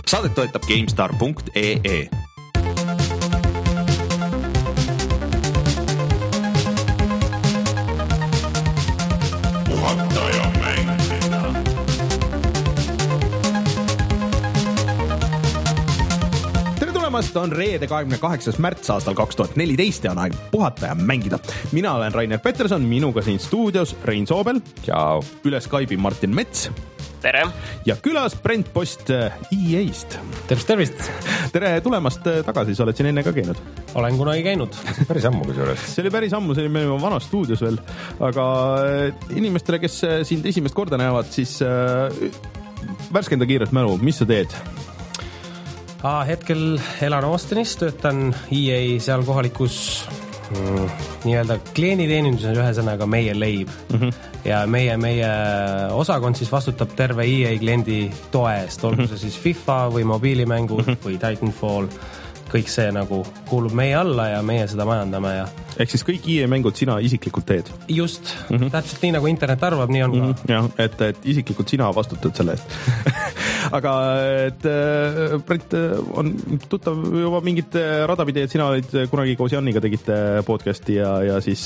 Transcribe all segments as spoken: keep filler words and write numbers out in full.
Saadet toetab GameStar punkt ee. On reede kahekümne kaheksas märts aastal kaks tuhat neliteist ja on aeg puhata ja mängida. Mina olen Rainer Peterson, minuga siin stuudios Rein Soobel. Ciao. Üle Skype'i Martin Mets. Tere. Ja külas Brent Post E A-st. Tervist, tervist. Tere tulemast tagasi, sa oled siin enne ka käinud? Olen kunagi käinud. Päris ammu kusjuures. See oli päris ammu, see oli meil vanas stuudios veel. Aga inimestele, kes sind esimest korda näevad, siis värskenda kiirelt mälu, mis sa teed? Ah, hetkel elan Austinis, töötan E A seal kohalikus mm, nii-öelda klienditeeninduses, ühesõnaga meie leib. Mm-hmm. Ja meie, meie osakond siis vastutab terve E A kliendi toe eest, olgu see siis FIFA või mobiilimängud mm-hmm. või Titanfall. Kõik see nagu kuulub meie alla ja meie seda majandame. Ja... Ehk siis kõik E A mängud sina isiklikult teed? Just, mm-hmm. täpselt nii nagu internet arvab, nii on ka. Mm-hmm. Ja, et, et isiklikult sina vastutad selle eest. Aga et Brent on tuttav juba mingit rada pidi, et sina olid kunagi koos Janniga tegite podcasti ja, ja siis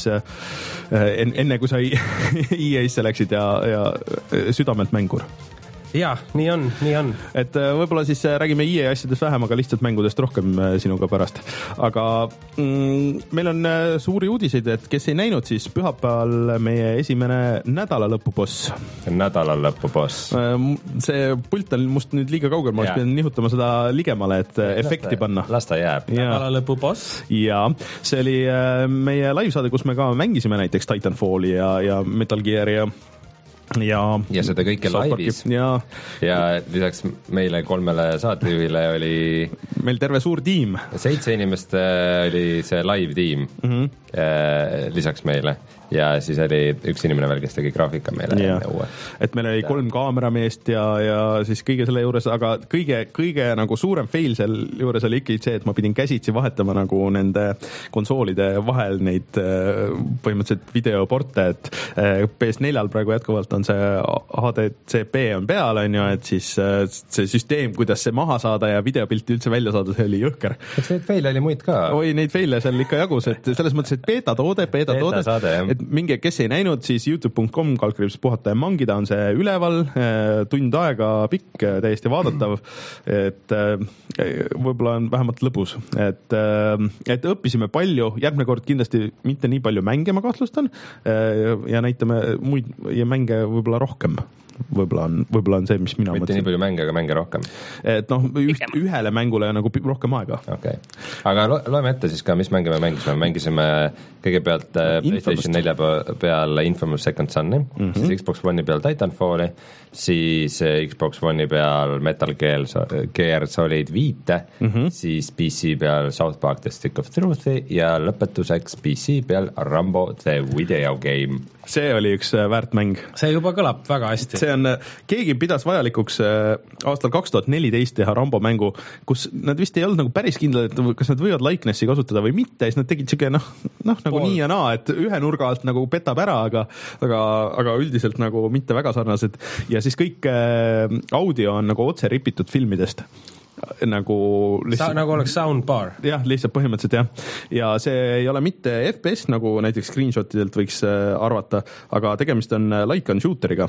enne kui sa E A-sse läksid ja, ja südamelt mängur. Jaa, nii on, nii on. Et võib-olla siis räägime E A asjadest vähem, aga lihtsalt mängudest rohkem sinuga pärast. Aga mm, meil on suuri uudiseid, et kes ei näinud, siis pühapäeval meie esimene nädalalõpuboss. Nädalalõpuboss. See pult on must nüüd liiga kaugel, ma oleks pidanud nihutama seda ligemale, et efekti panna. Las ta jääb. Nädalalõpuboss. Ja see oli meie livesaade, kus me ka mängisime näiteks Titanfalli ja, ja Metal Gear ja Ja, ja seda kõike laivis ja, ja lisaks meile kolmele saatejuhile oli meil terve suur tiim, seitse inimest oli see live tiim mm-hmm. lisaks meile ja siis oli üks inimene veel, kes tegi graafika meile ja. enne uue. Et meil oli ja. kolm kaamerameest ja, ja siis kõige selle juures, aga kõige, kõige nagu suurem fail seal juures oli ikkagi see, et ma pidin käsitsi vahetama nagu nende konsoolide vahel neid põhimõtteliselt videoporte, et P S neljal praegu jätkuvalt on see H D C P on peal, on ju, et siis see süsteem, kuidas see maha saada ja videopilti üldse välja saada, see oli jõhker. Eks neid faile oli muid ka? Oi, neid faile seal ikka jagus, et selles mõttes, et beta toode, beta toode, et minge, kes ei näinud, siis youtube punkt com kalkriips puhata ja mangida on see üleval, tund aega pikk, täiesti vaadatav, et võib-olla on vähemalt lõbus, et, et õppisime palju, järgmine kord kindlasti mitte nii palju mänge, ma kahtlustan, ja näitame muid ja mänge võib-olla rohkem. Võib-olla on, võib-olla on see, mis mina mitte mõtlesin. Mitte nii palju mänge, aga mänge rohkem. Et noh, üht, ühele mängule nagu rohkem aega. Okay. Aga lo- loeme ette siis ka, mis mänge me mängisime. Mängisime kõigepealt PlayStation nelja peal Infamous Second Sun'i, mm-hmm. siis Xbox One'i peal Titanfalli, siis Xbox One'i peal Metal Gear, Gear Solid viite, mm-hmm. siis P C peal South Park The Stick of Truth'i ja lõpetuseks P C peal Rambo The Video Game. See oli üks väärt mäng. See juba kõlab väga hästi. See on, keegi pidas vajalikuks aastal kaks tuhat neliteist teha Rambo mängu, kus nad vist ei olnud nagu päris kindlad, et kas nad võivad likenessi kasutada või mitte, siis nad tegid siuke noh, noh nagu Pool. nii ja naa, et ühe nurga alt nagu petab ära, aga, aga, aga üldiselt nagu mitte väga sarnased ja siis kõik audio on nagu otse ripitud filmidest. Nagu, lihtsalt, Sa, nagu oleks soundbar. Jah, lihtsalt põhimõtteliselt jah. Ja see ei ole mitte F P S, nagu näiteks screenshotidelt võiks arvata, aga tegemist on like on shooteriga,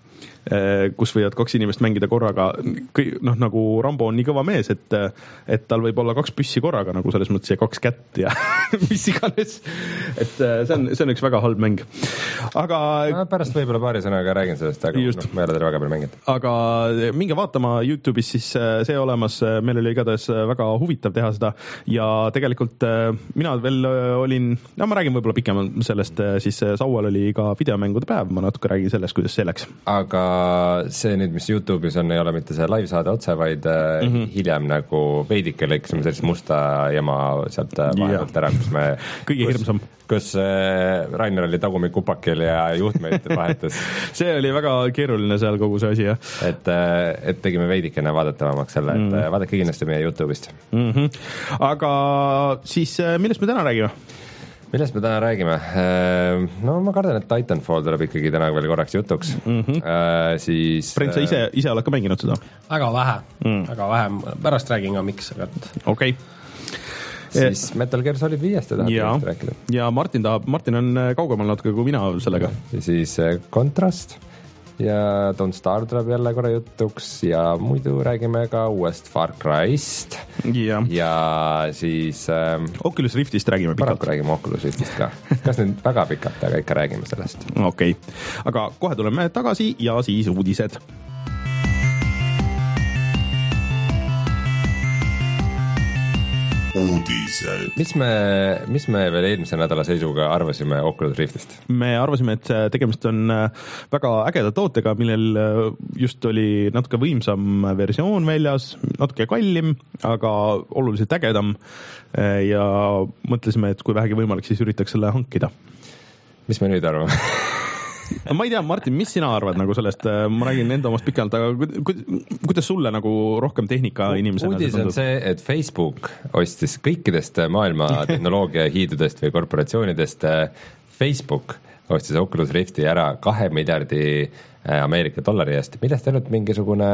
kus võivad kaks inimest mängida korraga, noh nagu Rambo on nii kõva mees, et, et tal võib olla kaks püssi korraga, nagu selles mõttes ja kaks kätt ja mis iganes, et see on, see on üks väga halb mäng. Aga no, pärast võib-olla paari sõnaga räägin sellest, aga no, ma ei ole teile väga palju mänginud. Aga minge vaatama YouTube'is siis see olemas, meil oli igatahes väga huvitav teha seda ja tegelikult mina veel olin, no ma räägin võib-olla pikemalt sellest, siis Saual oli ka videomängude päev, ma natuke räägin sellest, kuidas see läks. Aga see nüüd, mis YouTube'is on, ei ole mitte see live saade otse, vaid mm-hmm. hiljem nagu veidike lõikasime sellist musta jama sealt vahetult ära, kus me kõige hirmsam. Kus Rainer oli tagumik upakil ja juhtmeid vahetas. See oli väga keeruline seal kogu see asi, jah. Et, et tegime veidikene vaadatavamaks selle, et mm. vaadake kindlasti meie YouTube'ist. Mm-hmm. Aga siis millest me täna räägime? millest me täna räägime? No ma kardan, et Titanfall tuleb ikkagi täna veel korraks jutuks mm-hmm. uh, siis Brent, sa ise, ise oled ka mänginud seda? Väga vähe mm., väga vähe, pärast räägin ka miks, aga okei okay. Siis Metal Gear Solid viiest tahab ja, rääkida. Ja Martin tahab, Martin on kaugemal natuke kui mina sellega. Ja siis Contrast ja Don't Starve tuleb jälle korra jutuks ja muidu räägime ka uuest Far Cry'st ja, ja siis ähm, Oculus Riftist räägime pikalt. Paraku räägime Oculus Riftist ka. Kas nüüd väga pikalt, aga ikka räägime sellest. Okei, okay. Aga kohe tuleme tagasi ja siis uudised. Uudised. Mis me, mis me veel eelmise nädala seisuga arvasime Oculus Riftist? Me arvasime, et tegemist on väga ägeda tootega, millel just oli natuke võimsam versioon väljas, natuke kallim, aga oluliselt ägedam ja mõtlesime, et kui vähegi võimalik, siis üritaks selle hankida. Mis me nüüd arvame? ma ei tea, Martin, mis sina arvad nagu sellest, ma räägin enda omast pikalt, aga kuidas sulle nagu rohkem tehnika inimesena? Uudis on see, et Facebook ostis kõikidest maailma tehnoloogia hiidudest või korporatsioonidest, Facebook ostis Oculus Rifti ära kahe miljardi Ameerika dollari eest, millest ainult mingisugune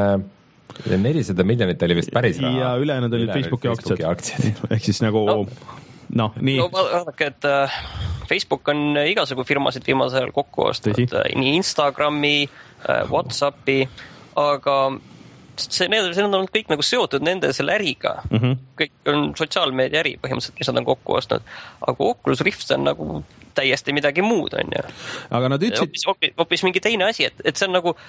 nelisada miljonit oli vist päris raha. Ja ülejäänud olid Facebooki aktsiad. Ehk siis nagu no. No, nii. No, vaadake, et uh, Facebook on igasugu firmasid viimasel ajal kokku ostnud, nii Instagrami, uh, Whatsappi, aga see, need, see on olnud kõik nagu seotud nende selle äriga. Mm-hmm. Kõik on sotsiaalmeedia äri põhimõtteliselt, mis nad on kokku ostnud. Aga Oculus Rift on nagu täiesti midagi muud, on ju. Aga nad ütlesid... Hoopis, hoopis, hoopis mingi teine asi, et, et see on nagu...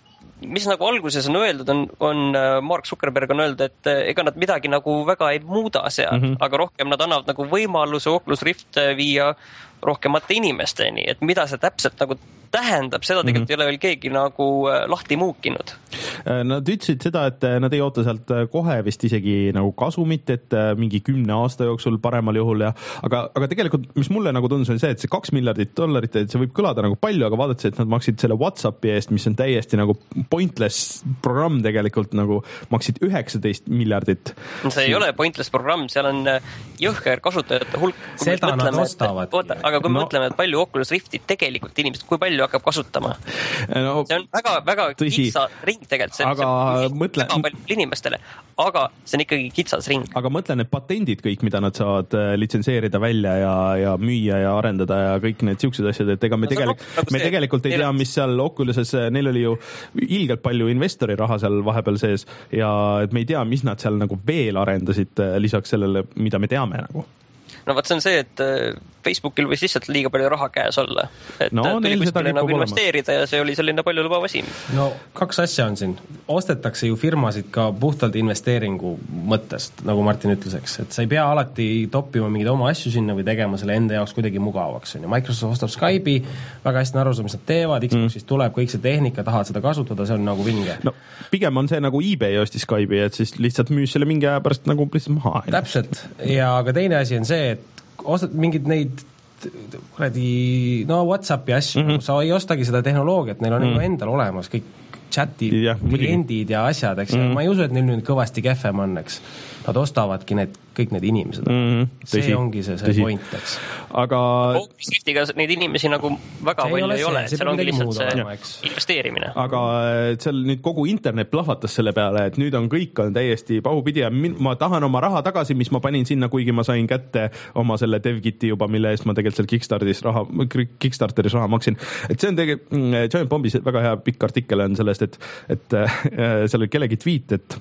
mis nagu alguses on öeldud, on, on Mark Zuckerberg on öeldud, et ega nad midagi nagu väga ei muuda seal, mm-hmm. aga rohkem nad annavad nagu võimaluse Oculus Rift viia rohkemate inimesteni, et mida see täpselt nagu tähendab, seda tegelikult mm-hmm. ei ole veel keegi nagu lahti muukinud. Nad ütlesid seda, et nad ei oota sealt kohe vist isegi nagu kasumit, et mingi kümne aasta jooksul paremal juhul ja aga, aga tegelikult, mis mulle nagu tundus, on see, et see kaks miljardit dollarit, et see võib kõlada nagu palju, aga vaadates, et nad maksid selle WhatsAppi eest, mis on täiesti nagu pointless programm tegelikult nagu maksid üheksateist miljardit. See ei ole pointless programm, seal on jõhker kasutajate hulk. Seda nad ostavad. Aga kui me no. mõtleme, et palju Oculus Rifti tegelikult inimesed, kui palju hakkab kasutama. No, see on väga, väga tõsi. Kitsas ring tegelikult, see, aga see mõtle... väga palju inimestele, aga see on ikkagi kitsas ring. Aga mõtlen, et patendid kõik, mida nad saavad litsenseerida välja ja, ja müüa ja arendada ja kõik need siuksed asjad, et ega me, no, tegelik, no, me tegelikult ei tea, mis seal Oculuses, neil oli ju ilgelt palju investori raha seal vahepeal sees ja et me ei tea, mis nad seal nagu veel arendasid lisaks sellele, mida me teame nagu. No vaat see on see, et Facebookil võis lihtsalt liiga palju raha käes olla. Et no, tuli kuskile nagu investeerida ja see oli selline palju lubav asi. No kaks asja on siin. Ostetakse ju firmasid ka puhtalt investeeringu mõttest, nagu Martin ütles, eks. Et sa ei pea alati toppima mingeid oma asju sinna või tegema selle enda jaoks kuidagi mugavaks. Microsoft ostab Skype'i, väga hästi aru, mis nad teevad, Xbox'is mm. tuleb kõik see tehnika, tahad seda kasutada, see on nagu vinge. No, pigem on see nagu eBay ostis Skype'i, et siis lihtsalt müüs selle mingi aja pärast nagu lihtsalt maha. Täpselt. Ja aga teine asi on see, et ostad mingid neid kuradi, no WhatsAppi asju, mm-hmm. sa ei ostagi seda tehnoloogiat, neil on mm-hmm. nagu endal olemas kõik chati, ja, kliendid ja asjad, eks mm-hmm. ma ei usu, et neil nüüd kõvasti kehvem on, eks. Nad ostavadki need, kõik need inimesed. Mm-hmm. See Tõsi. ongi see, see point, eks. Aga... Oopisistiga neid inimesi nagu väga palju ei ole, seal ongi lihtsalt see olema, investeerimine. Aga seal nüüd kogu internet plahvatas selle peale, et nüüd on kõik on täiesti pahupidi ja ma tahan oma raha tagasi, mis ma panin sinna, kuigi ma sain kätte oma selle DevKiti juba, mille eest ma tegelikult seal Kickstarteris raha, Kickstarteris raha maksin. Et see on tegelikult, Giant Bombis väga hea pikk artikkel on sellest, et, et seal oli kellegi tweet, et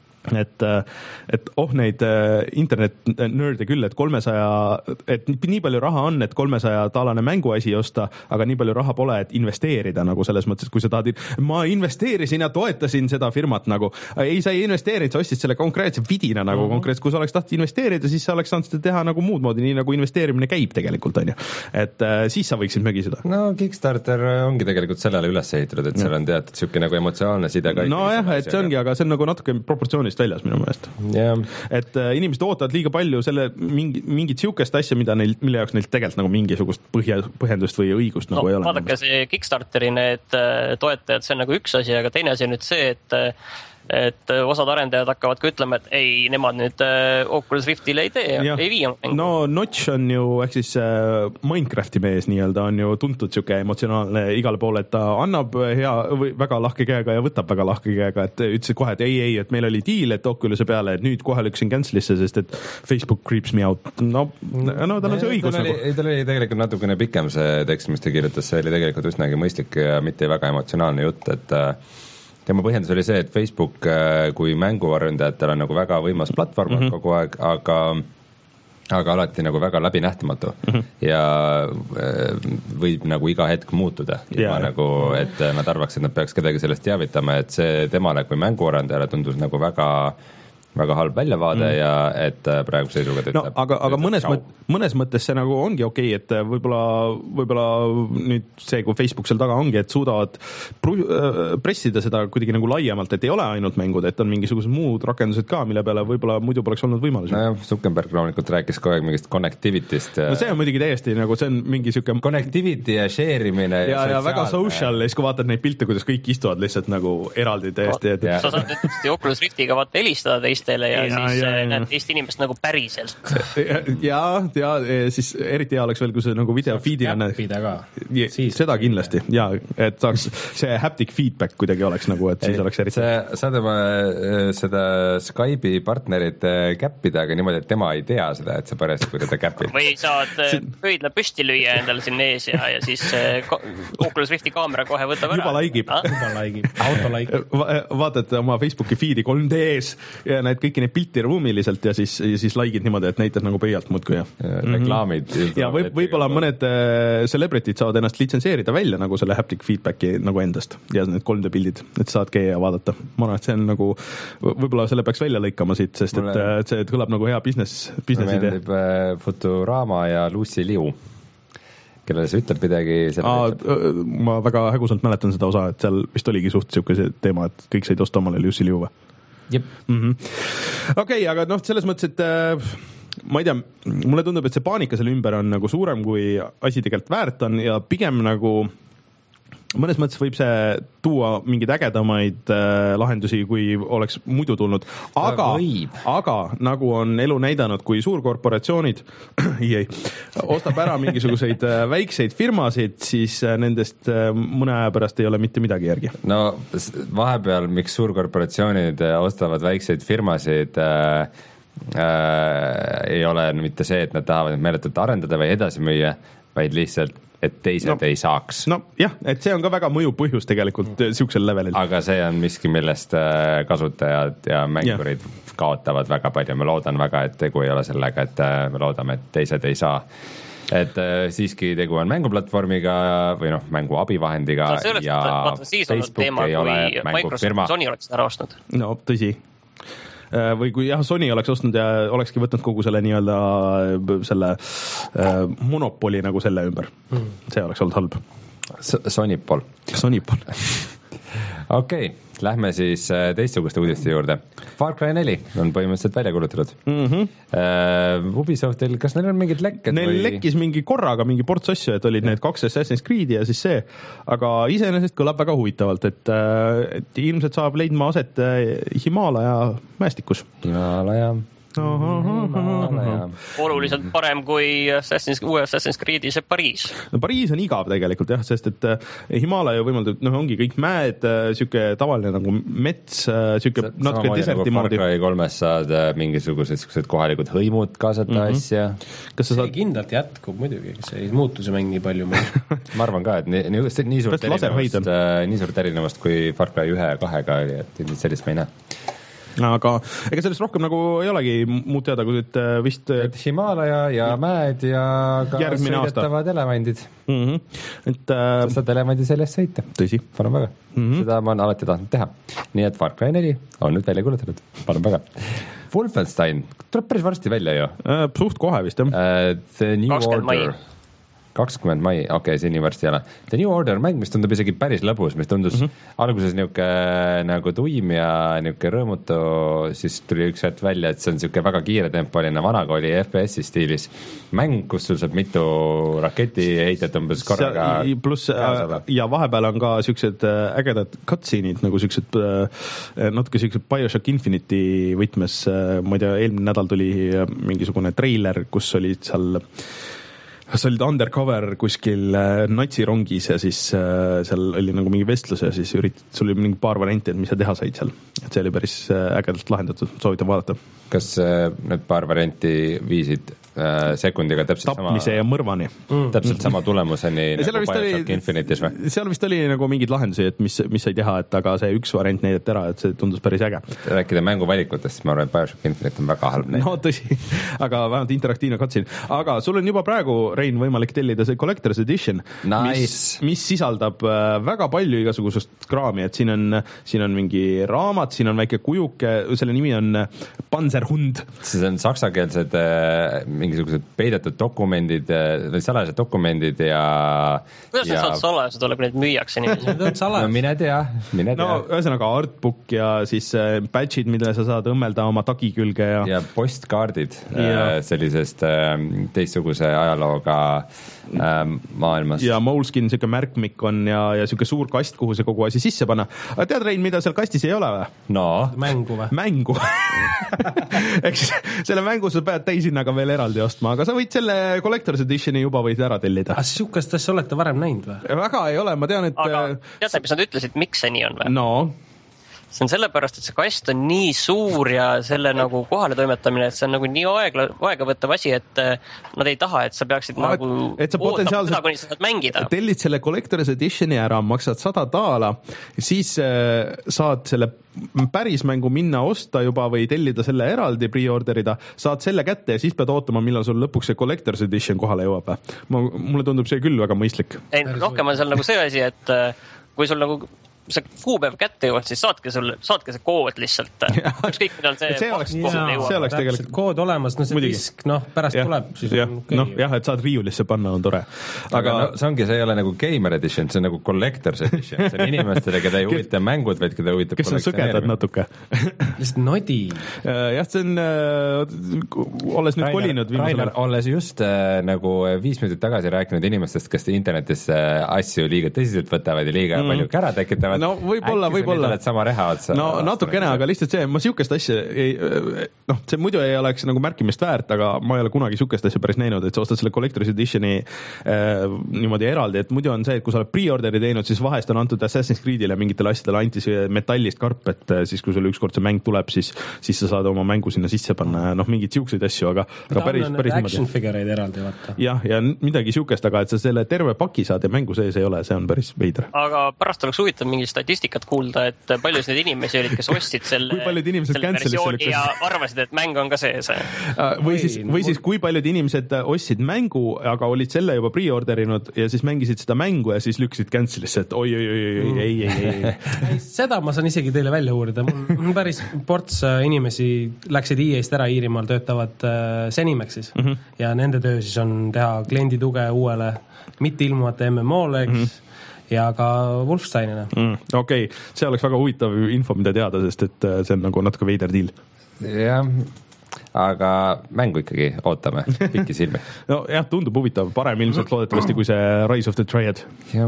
et, et oh neid internet-nörde küll, et kolmesaja, et nii palju raha on, et kolmesaja taalane mänguasi osta, aga nii palju raha pole, et investeerida nagu selles mõttes, et kui sa tahad, ma investeerisin ja toetasin seda firmat nagu, ei, sa ei investeerinud, sa ostsid selle konkreetse vidina nagu mm-hmm. konkreetselt, kui sa oleks tahtnud investeerida, siis sa oleks saanud seda teha nagu muud moodi, nii nagu investeerimine käib tegelikult, on ju. Et äh, siis sa võiksid mögiseda. No Kickstarter ongi tegelikult sellele üles ehitatud, et seal on teatud siuke nagu emotsionaalne side ka. No jah, et see ongi, aga see on nagu natuke proportsioonist väljas minu meelest. Yeah. Et äh, inimesed ootavad liiga palju selle mingi, mingit siukest asja, mida neil, mille jaoks neil tegelikult nagu mingisugust põhja, põhjendust või õigust no, nagu ei ole. Vaadake see Kickstarteri need toetajad, see on nagu üks asi, aga teine asi on nüüd see, et et osad arendajad hakkavad ka ütlema, et ei, nemad nüüd Oculus Riftile ei tee, ja. ei vii. No Notch on ju, ehk siis Minecrafti mees nii-öelda on ju tuntud siuke emotsionaalne igale poole, et ta annab hea või väga lahke käega ja võtab väga lahke käega, et ütlesid kohe, et ei, ei, et meil oli deal, et Oculus'e peale, et nüüd kohe lüksin cancel'isse, sest et Facebook creeps me out. No, no tal on see õigus. Tal oli, nagu. tal oli tegelikult natukene pikem see tekst, mis ta kirjutas, see oli tegelikult üsnagi mõistlik ja mitte väga emotsionaalne jutt, et tema põhjendus oli see, et Facebook kui mänguarendajatele on nagu väga võimas platvorm mm -hmm. kogu aeg, aga aga alati nagu väga läbinähtamatu mm -hmm. ja võib nagu iga hetk muutuda. Yeah. Nagu, et nad arvaks, et nad peaks kedagi sellest teavitama, et see temale kui mänguarendajale tundus nagu väga väga halb väljavaade mm. ja et praegu seisuga ta no, ütleb. Aga, aga mõnes, mõt, mõnes mõttes see nagu ongi okei, et võib-olla, võib-olla nüüd see, kui Facebook seal taga ongi, et suudavad pru, pressida seda kuidagi nagu laiemalt, et ei ole ainult mängud, et on mingisugused muud rakendused ka, mille peale võib-olla muidu poleks olnud võimalusi. No Zuckerberg loomulikult rääkis kogu aeg mingist connectivity'st. Ja... No see on muidugi täiesti nagu, see on mingi siuke connectivity ja share imine. Ja, ja, ja väga social ja siis kui vaatad neid pilte, kuidas kõik istuvad lihtsalt nagu eraldi täiesti. Et... sa saad nüüd Oculus Riftiga vaata helistada teist ja, ja siis ja, ja. näed teist inimest nagu päriselt. ja, ja siis eriti hea oleks veel, kui see nagu video feed'ina seda kindlasti ja et saaks see haptic feedback kuidagi oleks nagu, et siis oleks eriti see, saad oma seda Skype'i partnerit käppida, aga niimoodi, et tema ei tea seda, et sa pärast, kui teda käpid. Või saad pöidla püsti lüüa endale sinna ees ja, ja siis Oculus Rifti kaamera kohe võtab ära. Juba laigib. Juba laigib. Auto laigib. Vaatad oma Facebooki feed'i kolm D-s ja näed kõiki neid pilti ruumiliselt ja siis, ja siis laigid niimoodi, et näitad nagu peialt muudkui ja reklaamid. Ja võib, võib-olla mõned celebrity'd saavad ennast litsenseerida välja nagu selle haptic feedbacki nagu endast ja need kolm D pildid, et saad käia ja vaadata. Ma arvan, et see on nagu, võib-olla selle peaks välja lõikama siit, sest et, et see kõlab nagu hea business, business idee. Meeldib Futurama ja Lucy Liu, kellele see ütleb midagi. Aa, ma väga hägusalt mäletan seda osa, et seal vist oligi suht siuke see teema, et kõik said osta omale Lucy Liu või? Jep. Mm-hmm. Okei, okay, aga noh, selles mõttes, et äh, ma ei tea, mulle tundub, et see paanika selle ümber on nagu suurem, kui asi tegelikult väärt on ja pigem nagu mõnes mõttes võib see tuua mingeid ägedamaid äh, lahendusi, kui oleks muidu tulnud, aga, aga nagu on elu näidanud, kui suurkorporatsioonid ei, ostab ära mingisuguseid äh, väikseid firmasid, siis äh, nendest äh, mõne aja pärast ei ole mitte midagi järgi. No vahepeal, miks suurkorporatsioonid ostavad väikseid firmasid äh, äh, ei ole mitte see, et nad tahavad meeletult arendada või edasi müüa, vaid lihtsalt et teised no, ei saaks. No jah, et see on ka väga mõjuv põhjus tegelikult siuksel levelil. Aga see on miski, millest kasutajad ja mängurid ja. kaotavad väga palju. Ma loodan väga, et tegu ei ole sellega, et me loodame, et teised ei saa. Et siiski tegu on mänguplatvormiga või noh, mängu abivahendiga no, oleks, ja vaata, Facebook teema, ei ole mängufirma. Sony oleks ära ostnud. No tõsi. Või kui jah, Sony oleks ostnud ja olekski võtnud kogu selle nii-öelda selle äh, monopoli nagu selle ümber. See oleks olnud halb. Sonipol. Sonipol. Okei, lähme siis teistsuguste uudiste juurde. Far Cry neli on põhimõtteliselt välja kulutatud. Mm-hmm. Uh, Ubisoftil, kas neil on mingid lekked? Neil või... lekkis mingi korraga mingi ports asju, et olid need kaks Assassin's Creed'i ja siis see, aga iseenesest kõlab väga huvitavalt, et, et ilmselt saab leidma aset Himaalaja mäestikus. Himaalaja oluliselt parem kui Assassin's, uue Assassin's Creed'i see Pariis. No Pariis on igav tegelikult jah, sest et Himaalaja võimaldab, noh ongi kõik mäed, siuke tavaline nagu mets, siuke natuke deserti moodi. Far Cry kolmes saad mingisugused siuksed kohalikud hõimud kaasata mm-hmm. asja. Kas sa saad... kindlalt jätkub muidugi, see ei muutu see mäng nii palju. Ma arvan ka, et nii, nii, nii, suurt erinevust, nii suurt erinevust kui Far Cry üks ja kahega oli, et sellist me ei näe. Aga ega sellest rohkem nagu ei olegi muud teada, kui et vist et Himaalaja ja mäed ja ka sõidetavad elevandid. Mm-hmm. Et, äh... sa saad elevandi sellest sõita. Tõsi. Palun väga. Mm-hmm. Seda ma olen alati tahtnud teha. Nii et Far Cry neli on nüüd välja kulutatud. Palun väga. Wolfenstein tuleb päris varsti välja ju. Äh, suht kohe vist, jah. Uh, the New Order. kakskümmend mai, okei okay,, see nii varsti ei ole. The New Order mäng, mis tundub isegi päris lõbus, mis tundus mm -hmm. alguses niuke nagu tuim ja niuke rõõmutu, siis tuli üks hetk välja, et see on niuke väga kiiretempoline vanakooli F P S-i stiilis mäng, kus sul saab mitu raketiheitet umbes korraga pluss ja vahepeal on ka siuksed ägedad cutscene'id, nagu siuksed natuke siuksed BioShock Infinity võtmes, ma ei tea, eelmine nädal tuli mingisugune treiler, kus olid seal sa olid undercover kuskil natsirongis ja siis seal oli nagu mingi vestlus ja siis üritad, sul oli mingi paar varianti, et mis sa teha said seal. Et see oli päris ägedalt lahendatud, soovitan vaadata. Kas need paar varianti viisid sekundiga täpselt tapmise sama, ja mõrvani. Mm. Täpselt sama tulemuseni nagu BioShock Infinitis või? Seal vist oli nagu mingid lahendusi, et mis, mis sai teha, et aga see üks variant neideti ära, et see tundus päris äge. Rääkida mänguvalikutest, ma arvan, et BioShock Infinite on väga halb neid. No tõsi, aga vähemalt interaktiivne katsin. Aga sul on juba praegu, Rein, võimalik tellida see Collector's Edition, nice. mis, mis sisaldab väga palju igasugusest kraami, et siin on, siin on mingi raamat, siin on väike kujuke, selle nimi on Panzerhund. See on saksakeelsed mingisugused peidetud dokumendid, salajased dokumendid ja kuidas ja... need saad salajased ole, kui neid müüakse niimoodi? No mine tea, mine tea. No ühesõnaga artbook ja siis badge'id, mille sa saad õmmelda oma tagi külge ja ja postkaardid ja sellisest teistsuguse ajalooga maailmas. Ja Moleskin siuke märkmik on ja, ja siuke suur kast, kuhu see kogu asi sisse panna. Aga tead, Rein, mida seal kastis ei ole või? No. Mängu või? Mängu. Eks selle mängu sa pead täishinnaga veel eraldi ostma, aga sa võid selle Collector's Editioni juba võid ära tellida. Aga siukest asja olete varem näinud või? Väga ei ole, ma tean, et aga teate, mis nad ütlesid, miks see nii on või? No see on sellepärast, et see kast on nii suur ja selle nagu kohale toimetamine, et see on nagu nii aegla, aegavõttav asi, et nad ei taha, et sa peaksid ah, nagu et sa potentsiaalselt seda, kuni sa saad mängida. Tellid selle Collector's Editioni ära, maksad sada daala, siis äh, saad selle päris mängu minna osta juba või tellida selle eraldi, pre-orderida, saad selle kätte ja siis pead ootama, millal sul lõpuks see Collector's Edition kohale jõuab. Ma, mulle tundub see küll väga mõistlik. Ei, rohkem on seal nagu see asi, et kui sul nagu see kuupäev kätte jõuad, siis saadke, sul, saadke see kood lihtsalt. Ükskõik, millal see, see oleks, see oleks tegelikult kood olemas, no see Muidigi. Disk, noh, pärast ja, tuleb. Siis jah, okay. noh, jah, et saad riiulisse panna, on tore. Aga, aga no, see ongi, see ei ole nagu gamer edition, see on nagu collector's edition. See on inimestele, keda ei huvita mängud, vaid keda huvitab kes on sõgedad natuke. Lihtsalt nodi. Jah, see on, olles nüüd kolinud Rainer, olles just äh, nagu viis minutit tagasi rääkinud inimestest, kes internetis äh, asju liiga tõsiselt võtavad ja liiga mm. palju kära tekitavad. No võib-olla, võib-olla. Sama reha otsa. No natukene, aga lihtsalt see, ma siukest asja ei, noh, see muidu ei oleks nagu märkimist väärt, aga ma ei ole kunagi siukest asja päris näinud, et sa ostad selle Collector's Editioni äh, niimoodi eraldi, et muidu on see, et kui sa oled pre-orderi teinud, siis vahest on antud Assassin's Creed'ile mingitele asjadele anti see metallist karp, et siis kui sul ükskord see mäng tuleb, siis, siis sa saad oma mängu sinna sisse panna ja noh, mingid siukseid asju, aga, aga päris, päris action figureid eraldi, vaata. jah, ja midagi siukest, aga et sa selle terve paki saad ja mängu sees ei ole, see on päris veidra. Aga pärast oleks huvitav mingi statistikat kuulda, et paljus neid inimesi olid, kes ostsid selle, selle versiooni ja arvasid, et mäng on ka sees. Või siis, või siis kui paljud inimesed ostsid mängu, aga olid selle juba pre-orderinud ja siis mängisid seda mängu ja siis lüksid cancel'isse, et oi, oi, oi, oi, mm. ei, ei, ei, ei. Seda ma saan isegi teile välja uurida. Mul päris ports inimesi läksid I E-st ära, Iirimaal töötavad Senimexis mm -hmm. ja nende töö siis on teha kliendi tuge uuele mitte ilmuvate M M O-le, eks mm, -hmm. ja ka Wolfensteinile mm,. Okei okay., see oleks väga huvitav info, mida teada, sest et see on nagu natuke veider diil. Jah, aga mängu ikkagi ootame pikki silmi. No jah, tundub huvitav, parem ilmselt loodetavasti kui see Rise of the Triad. Jah,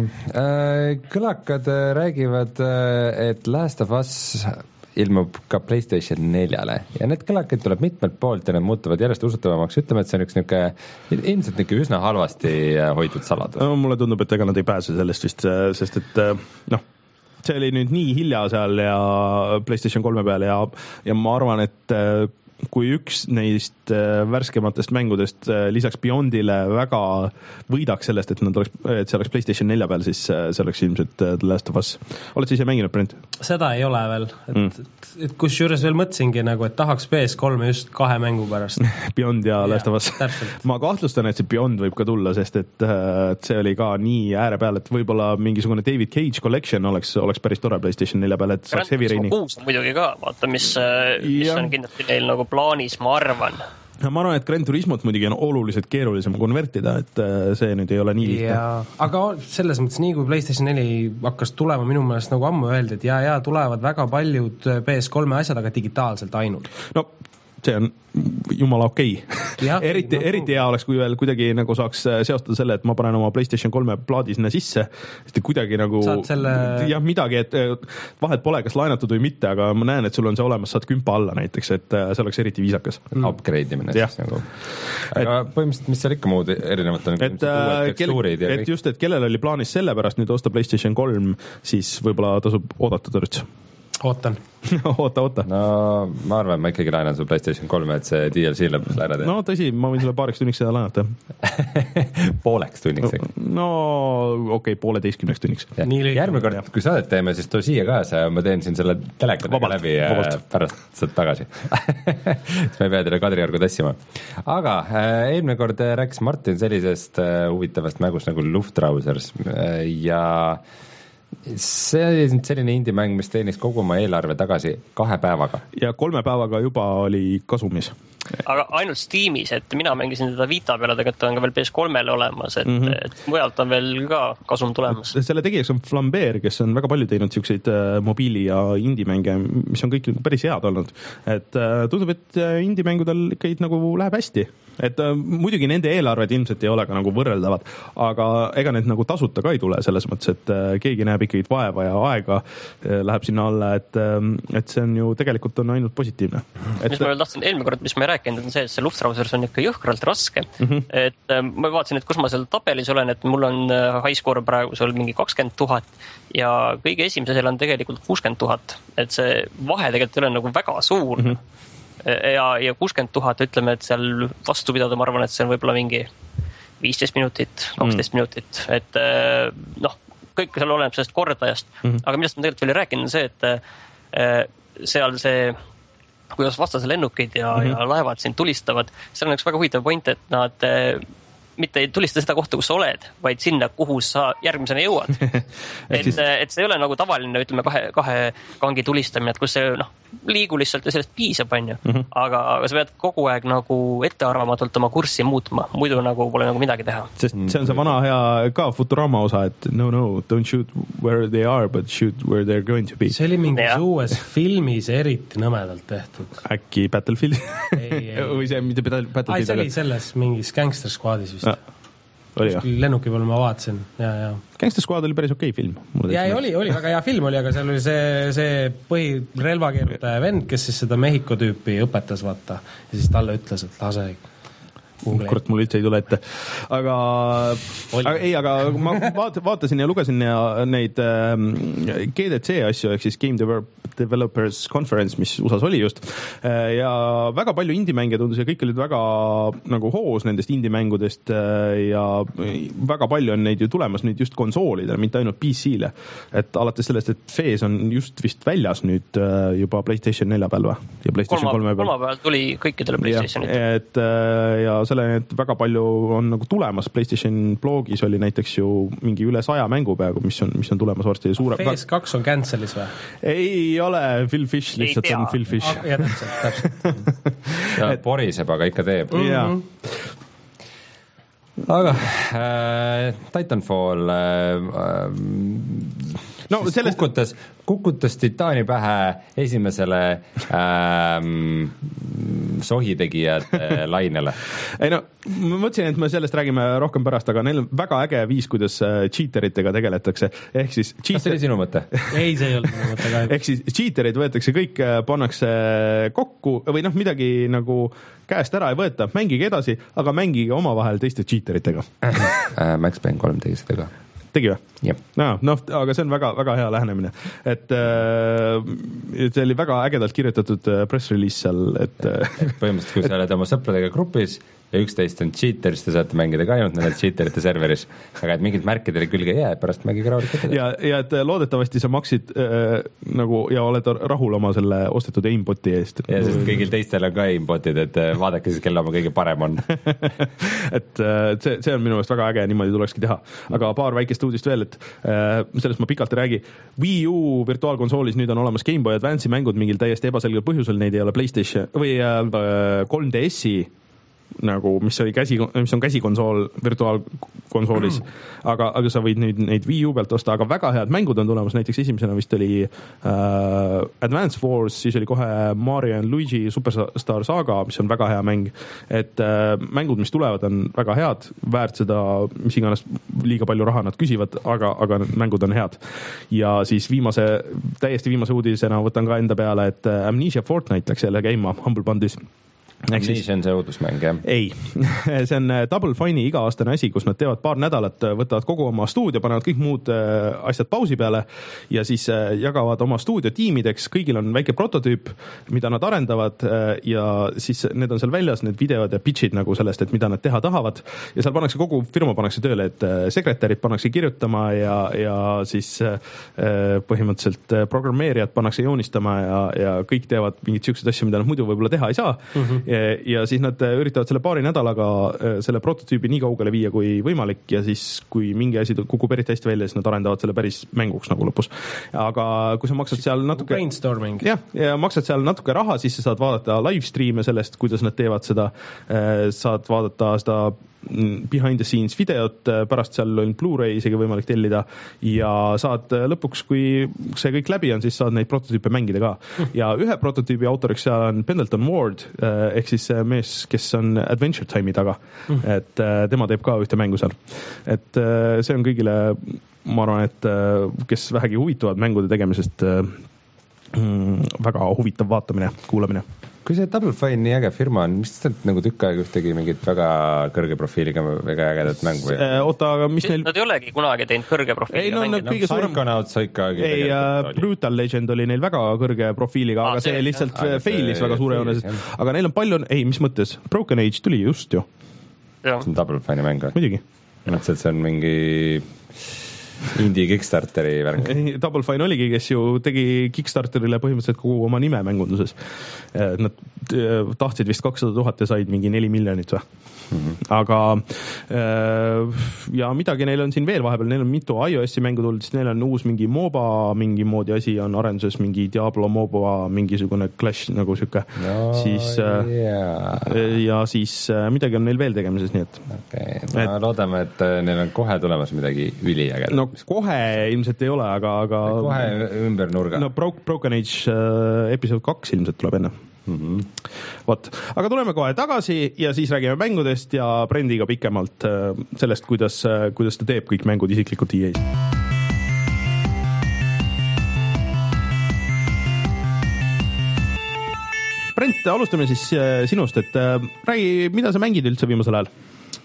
kõlakad räägivad, et Last of Us ilmub ka PlayStation neljale ja need kõlakad tuleb mitmelt poolt ja need muutuvad järjest usutavamaks. Ütleme, et see on üks niuke, ilmselt niuke üsna halvasti hoitud saladus. No, mulle tundub, et ega nad ei pääse sellest vist, sest et noh, see oli nüüd nii hilja seal ja PlayStation kolme peale ja, ja ma arvan, et kui üks neist värskematest mängudest lisaks Beyondile väga võidaks sellest, et nad oleks, et see oleks PlayStation nelja peal, siis see oleks ilmselt The Last of Us. Oled sa ise mänginud, Brent? Seda ei ole veel, et, mm. et, et kus juures veel mõtlesingi nagu, et tahaks P S kolme just kahe mängu pärast. Beyond ja, ja Last of Us. Ma kahtlustan, et see Beyond võib ka tulla, sest et, et see oli ka nii ääre peal, et võib-olla mingisugune David Cage collection oleks, oleks päris tore PlayStation nelja peal, et saaks Heavy Raini. kuus muidugi ka, vaata, mis, mis ja. on kindlasti neil nagu plaanis, ma arvan. ma arvan, et Gran Turismot muidugi on oluliselt keerulisem konvertida, et see nüüd ei ole nii lihtne. Aga selles mõttes nii, kui PlayStation neli hakkas tulema, minu meelest nagu ammu öeldi, et ja, ja tulevad väga paljud P S kolme asjad, aga digitaalselt ainult. No see on jumala okei okay. eriti, no, eriti hea oleks, kui veel kuidagi nagu saaks seostada selle, et ma panen oma PlayStation kolme plaadi sinna sisse, sest kuidagi nagu selle... jah, midagi, et vahet pole, kas laenatud või mitte, aga ma näen, et sul on see olemas, saad kümpa alla näiteks, et see oleks eriti viisakas. Mm. Upgrade imine siis nagu. Aga et, põhimõtteliselt, mis seal ikka muud erinevat on? Et, kel, et just, et kellel oli plaanis selle pärast nüüd osta PlayStation kolm, siis võib-olla tasub oodata tõrts. Ootan. oota, oota. No ma arvan, ma ikkagi laenan su PlayStation kolme, et see D L C lõpus laenad. No tõsi, ma võin sulle paariks tunniks seda laenata. Pooleks tunniks. No okei okay,, pooleteistkümneks tunniks. Järgmine kord, kui saadet teeme, siis too siia kaasa ja ma teen siin selle telekadega läbi ja vabalt. Pärast saad tagasi. siis ma ei pea teile Kadriorgu tassima. Aga äh, eelmine kord rääkis Martin sellisest äh, huvitavast mägust nagu Luftrausers äh, ja see oli selline indie-mäng, mis teenis kogu oma eelarve tagasi kahe päevaga. Ja kolme päevaga juba oli kasumis. Aga ainult Steamis, et mina mängisin teda Vita peale, tegelikult on ka veel P S kolmele olemas, et, mm-hmm. et mujalt on veel ka kasum tulemas. Selle tegijaks on Flambeer, kes on väga palju teinud siukseid mobiili- ja indie-mänge, mis on kõik päris head olnud. Et tundub, et indie-mängudel ikkagi nagu läheb hästi. Et äh, muidugi nende eelarved ilmselt ei ole ka nagu võrreldavad, aga ega need nagu tasuta ka ei tule selles mõttes, et äh, keegi näeb ikkagi vaeva ja aega äh, läheb sinna alla, et, äh, et see on ju tegelikult on ainult positiivne. Et, mis ma veel tahtsin eelmine kord, mis ma ei rääkinud, on see, et see Luftrausers on ikka jõhkralt raske. Mm-hmm. Et äh, ma vaatasin, et kus ma seal tabelis olen, et mul on äh, high score praegu seal mingi kakskümmend tuhat ja kõige esimesel on tegelikult kuuskümmend tuhat, et see vahe tegelikult ei ole nagu väga suur. Mm-hmm. ja, ja kuuskümmend tuhat, ütleme, et seal vastu pidada, ma arvan, et see on võib-olla mingi viisteist minutit, kaksteist mm. minutit, et noh, kõik seal oleneb sellest kordajast, mm. aga millest ma tegelikult veel ei rääkinud, on see, et seal see, kuidas vastase lennukid ja, mm-hmm. ja laevad siin tulistavad, seal on üks väga huvitav point, et nad mitte ei tulista seda kohta, kus sa oled, vaid sinna, kuhu sa järgmisena jõuad. et, siis... et see ei ole nagu tavaline, ütleme, kahe, kahe kangi tulistamine, et kus see noh, liigu lihtsalt ja sellest piisab, on ju. Mm-hmm. Aga, aga sa pead kogu aeg nagu ettearvamatult oma kurssi muutma, muidu nagu pole nagu midagi teha. Sest see on see vana hea ka Futurama osa, et no, no, don't shoot where they are, but shoot where they're going to be. See oli mingis ja. Uues filmis eriti nõmedalt tehtud. Äkki Battlefield? ei, ei. Või see, mitte Battlefield. Ai, see oli selles mingis Gangster Squadis vist. Ja. Lennuki peal ma vaatasin ja, ja. Gangster Squad oli päris okei okay film. Ja ei, oli, oli väga hea film oli, aga seal oli see, see põhirelvakeerutaja vend, kes siis seda Mehhiko tüüpi õpetas, vaata. Ja siis talle ütles, et lase kurat, mul üldse ei tule ette. Aga, aga ei, aga ma vaat, vaatasin ja lugesin ja neid äh, G D C asju, ehk siis Game Developers Conference, mis U S A-s oli just, äh, ja väga palju indie-mänge tundus ja kõik olid väga nagu hoos nendest indie-mängudest äh, ja väga palju on neid ju tulemas nüüd just konsoolidele, mitte ainult P C-le. Et alates sellest, et Fez on just vist väljas nüüd äh, juba PlayStation nelja peal või? Ja PlayStation kolme peal. Kolma peal tuli kõikidele PlayStationite. Ja, et, ja selle, et väga palju on nagu tulemas. PlayStation blogis oli näiteks ju mingi üle saja mängu peaaegu, mis on, mis on tulemas varsti. Suure... P S kaks on cancelis või? Ei ole Phil Fish, lihtsalt on Phil Fish. Ah, ja täpselt, täpselt. ja et... poriseb, aga ikka teeb. Mm-hmm. Aga äh, Titanfall äh, no, sellest... kukutas, kukutas titaani pähe esimesele ähm, sohitegijad lainele. Ei no, ma mõtlesin, et me sellest räägime rohkem pärast, aga neil on väga äge viis, kuidas cheateritega tegeletakse. Ehk siis cheater... Kas see oli sinu mõte? Ei, see ei olnud minu mõte ka. Ehk siis cheaterid võetakse kõik, pannakse kokku või noh, midagi nagu käest ära ei võeta, mängige edasi, aga mängige omavahel teiste cheateritega. Max Payne kolm tegi seda ka. Tegi või? Yep. No, no, aga see on väga, väga hea lähenemine. Et äh, see oli väga ägedalt kirjutatud press release seal, et põhimõtteliselt, kui sa oled oma sõpradega grupis ja üksteist on cheater, siis te saate mängida ka ainult nendel cheaterite serveris, aga et mingid märkidele külge jää, pärast mängige rahulikult. Ja, ja et loodetavasti sa maksid äh, nagu ja oled rahul oma selle ostetud aimboti eest. Ja sest kõigil teistel on ka aimbotid, et vaadake siis, kelle oma kõige parem on. et äh, see, see on minu meelest väga äge, niimoodi tulekski teha. Aga paar väikest uudist veel, et äh, sellest ma pikalt ei räägi. Wii U virtuaalkonsoolis nüüd on olemas Game Boy Advance'i mängud mingil täiesti ebaselgel põhjusel, neid ei ole PlayStation või äh, kolm D S-i nagu, mis oli käsi, mis on käsikonsool virtuaalkonsoolis, aga, aga sa võid nüüd neid Wii U pealt osta, aga väga head mängud on tulemas, näiteks esimesena vist oli uh, Advance Wars, siis oli kohe Mario and Luigi Superstar Saga, mis on väga hea mäng, et uh, mängud, mis tulevad, on väga head, väärt seda, mis iganes liiga palju raha nad küsivad, aga, aga mängud on head. Ja siis viimase, täiesti viimase uudisena võtan ka enda peale, et Amnesia Fortnite läks jälle käima Humble Bundle'is. Amnesia on see õudusmäng, jah? Ei, see on Double Fine'i iga-aastane asi, kus nad teevad paar nädalat, võtavad kogu oma stuudio, panevad kõik muud asjad pausi peale ja siis jagavad oma stuudio tiimideks, kõigil on väike prototüüp, mida nad arendavad ja siis need on seal väljas, need videod ja pitchid nagu sellest, et mida nad teha tahavad ja seal pannakse kogu firma pannakse tööle, et sekretärid pannakse kirjutama ja, ja siis põhimõtteliselt programmeerijad pannakse joonistama ja, ja kõik teevad mingid siuksed asju, mida nad muidu võib-olla teha ei saa. Mm-hmm. ja siis nad üritavad selle paari nädalaga selle prototüübi nii kaugele viia kui võimalik ja siis kui mingi asi kukub eriti hästi välja, siis nad arendavad selle päris mänguks nagu lõpus. Aga kui sa maksad seal natuke brainstorming. jah, ja maksad seal natuke raha, siis sa saad vaadata live stream'e sellest, kuidas nad teevad seda, saad vaadata seda behind the scenes videot, pärast seal on Blu-ray isegi võimalik tellida ja saad lõpuks, kui see kõik läbi on, siis saad neid prototüüpe mängida ka. Ja ühe prototüübi autoriks seal on Pendleton Ward, ehk siis mees, kes on Adventure Time'i taga. Et tema teeb ka ühte mängu seal. Et see on kõigile, ma arvan, et kes vähegi huvituvad mängude tegemisest, väga huvitav vaatamine, kuulamine. Kui see Double Fine nii äge firma on, mis ta nagu tükk aega ühtegi mingit väga kõrge profiiliga väga ägedat mängu? Oota, aga mis neil... Nad ei olegi kunagi teinud kõrge profiiliga ei, no, mängida. Kõige suurem... Psychonauts ikkagi ei, uh, Brutal Legend oli neil väga kõrge profiiliga, ah, aga see, see lihtsalt jah. failis väga suure joones. Aga neil on palju... Ei, mis mõttes? Broken Age tuli just ju. See on Double Fine'i mäng. Muidugi. Mõtlesin, et see on mingi... Indie Kickstarteri värk. Double Fine oligi, kes ju tegi Kickstarterile põhimõtteliselt kogu oma nime mängunduses. Nad tahtsid vist kakssada tuhat ja said mingi neli miljonit või. Mm-hmm. Aga ja midagi neil on siin veel vahepeal, neil on mitu iOS-i mängu tulnud, siis neil on uus mingi MOBA, mingi moodi asi on arenduses, mingi Diablo MOBA, mingisugune Clash nagu süke. No, siis yeah. ja siis midagi on neil veel tegemises, nii et. Okay. No, et loodame, et neil on kohe tulemas midagi üliägelt. No kohe ilmselt ei ole, aga, aga kohe ümber nurga. No Broken Age uh, episood kaks ilmselt tuleb enne. Mm-hmm. Vot, aga tuleme kohe tagasi ja siis räägime mängudest ja Brendiga pikemalt uh, sellest, kuidas, uh, kuidas ta teeb kõik mängud isiklikult E A-s. Brent, alustame siis uh, sinust, et uh, räägi, mida sa mängid üldse viimasel ajal?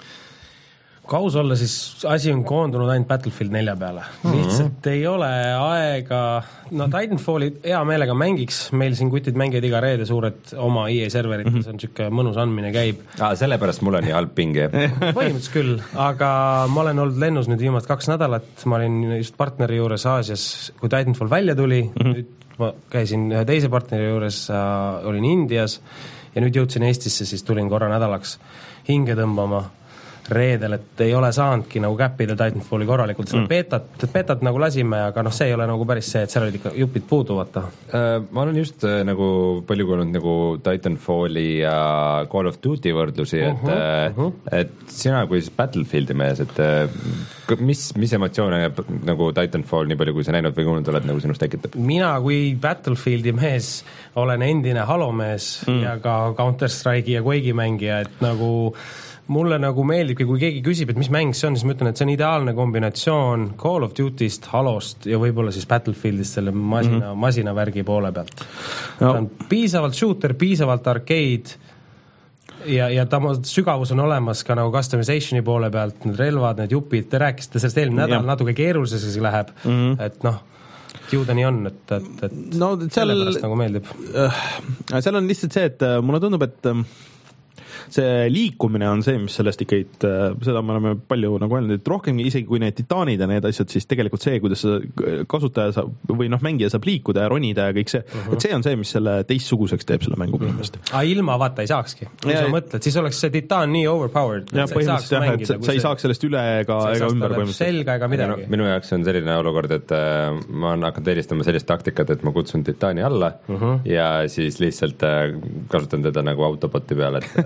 Kaus olla, siis asi on koondunud ainult Battlefield nelja peale. Mm-hmm. Lihtsalt ei ole aega, no Titanfalli hea meelega mängiks, meil siin kutid mängivad iga reede suured oma E A serverit, mm-hmm. see on siuke mõnus andmine käib. Ah, sellepärast mul on nii halb pingi. Põhimõtteliselt küll, aga ma olen olnud lennus nüüd viimast kaks nädalat, ma olin just partneri juures Aasias, kui Titanfall välja tuli, mm-hmm. nüüd ma käisin ühe teise partneri juures, äh, olin Indias ja nüüd jõudsin Eestisse, siis tulin korra nädalaks hinge tõmbama reedel, et ei ole saanudki nagu käppida Titanfalli korralikult, seda mm. betat, betat nagu lasime, aga noh, see ei ole nagu päris see, et seal olid ikka jupid puudu, vaata. Ma olen just nagu palju kuulnud nagu Titanfalli ja Call of Duty võrdlusi, et, uh-huh, uh-huh. et sina kui Battlefieldi mees, et mis, mis emotsioone nagu Titanfall nii palju, kui sa näinud või kuulnud oled, nagu sinust tekitab? Mina kui Battlefieldi mees olen endine Halo mees mm. ja ka Counter-Strike'i ja Quake'i mängija, et nagu mulle nagu meeldibki, kui keegi küsib, et mis mäng see on, siis ma ütlen, et see on ideaalne kombinatsioon Call of Duty'st, Halost ja võib-olla siis Battlefieldist selle masina, mm-hmm. masinavärgi poole pealt. No. Ta on piisavalt shooter, piisavalt arcade ja, ja ta sügavus on olemas ka nagu customizationi poole pealt, need relvad, need jupid, te rääkisite sellest eelmine nädal, natuke keeruliseks läheb, mm-hmm. et noh, ju ta nii on, et, et, et no, seal, sellepärast nagu meeldib. Uh, seal on lihtsalt see, et uh, mulle tundub, et uh, see liikumine on see, mis sellest ikka, et seda me oleme palju nagu öelnud, et rohkem isegi kui need titaanid ja need asjad, siis tegelikult see, kuidas kasutaja saab või noh, mängija saab liikuda ja ronida ja kõik see, uh-huh. et see on see, mis selle teistsuguseks teeb selle mängu põhimõtteliselt. Uh-huh. Aga ilma vaata ei saakski. Kui sa mõtled, siis oleks see titaan nii overpowered. Ja põhimõtteliselt jah, et sa, sa ei saaks sellest üle ega, ega ümber põhimõtteliselt. Selga ega midagi. Minu, minu jaoks on selline olukord, et äh, ma olen hakanud eelistama sellist taktikat, et ma kutsun titaani alla uh-huh. ja siis lihtsalt äh, kasutan teda nagu autoboti peale, et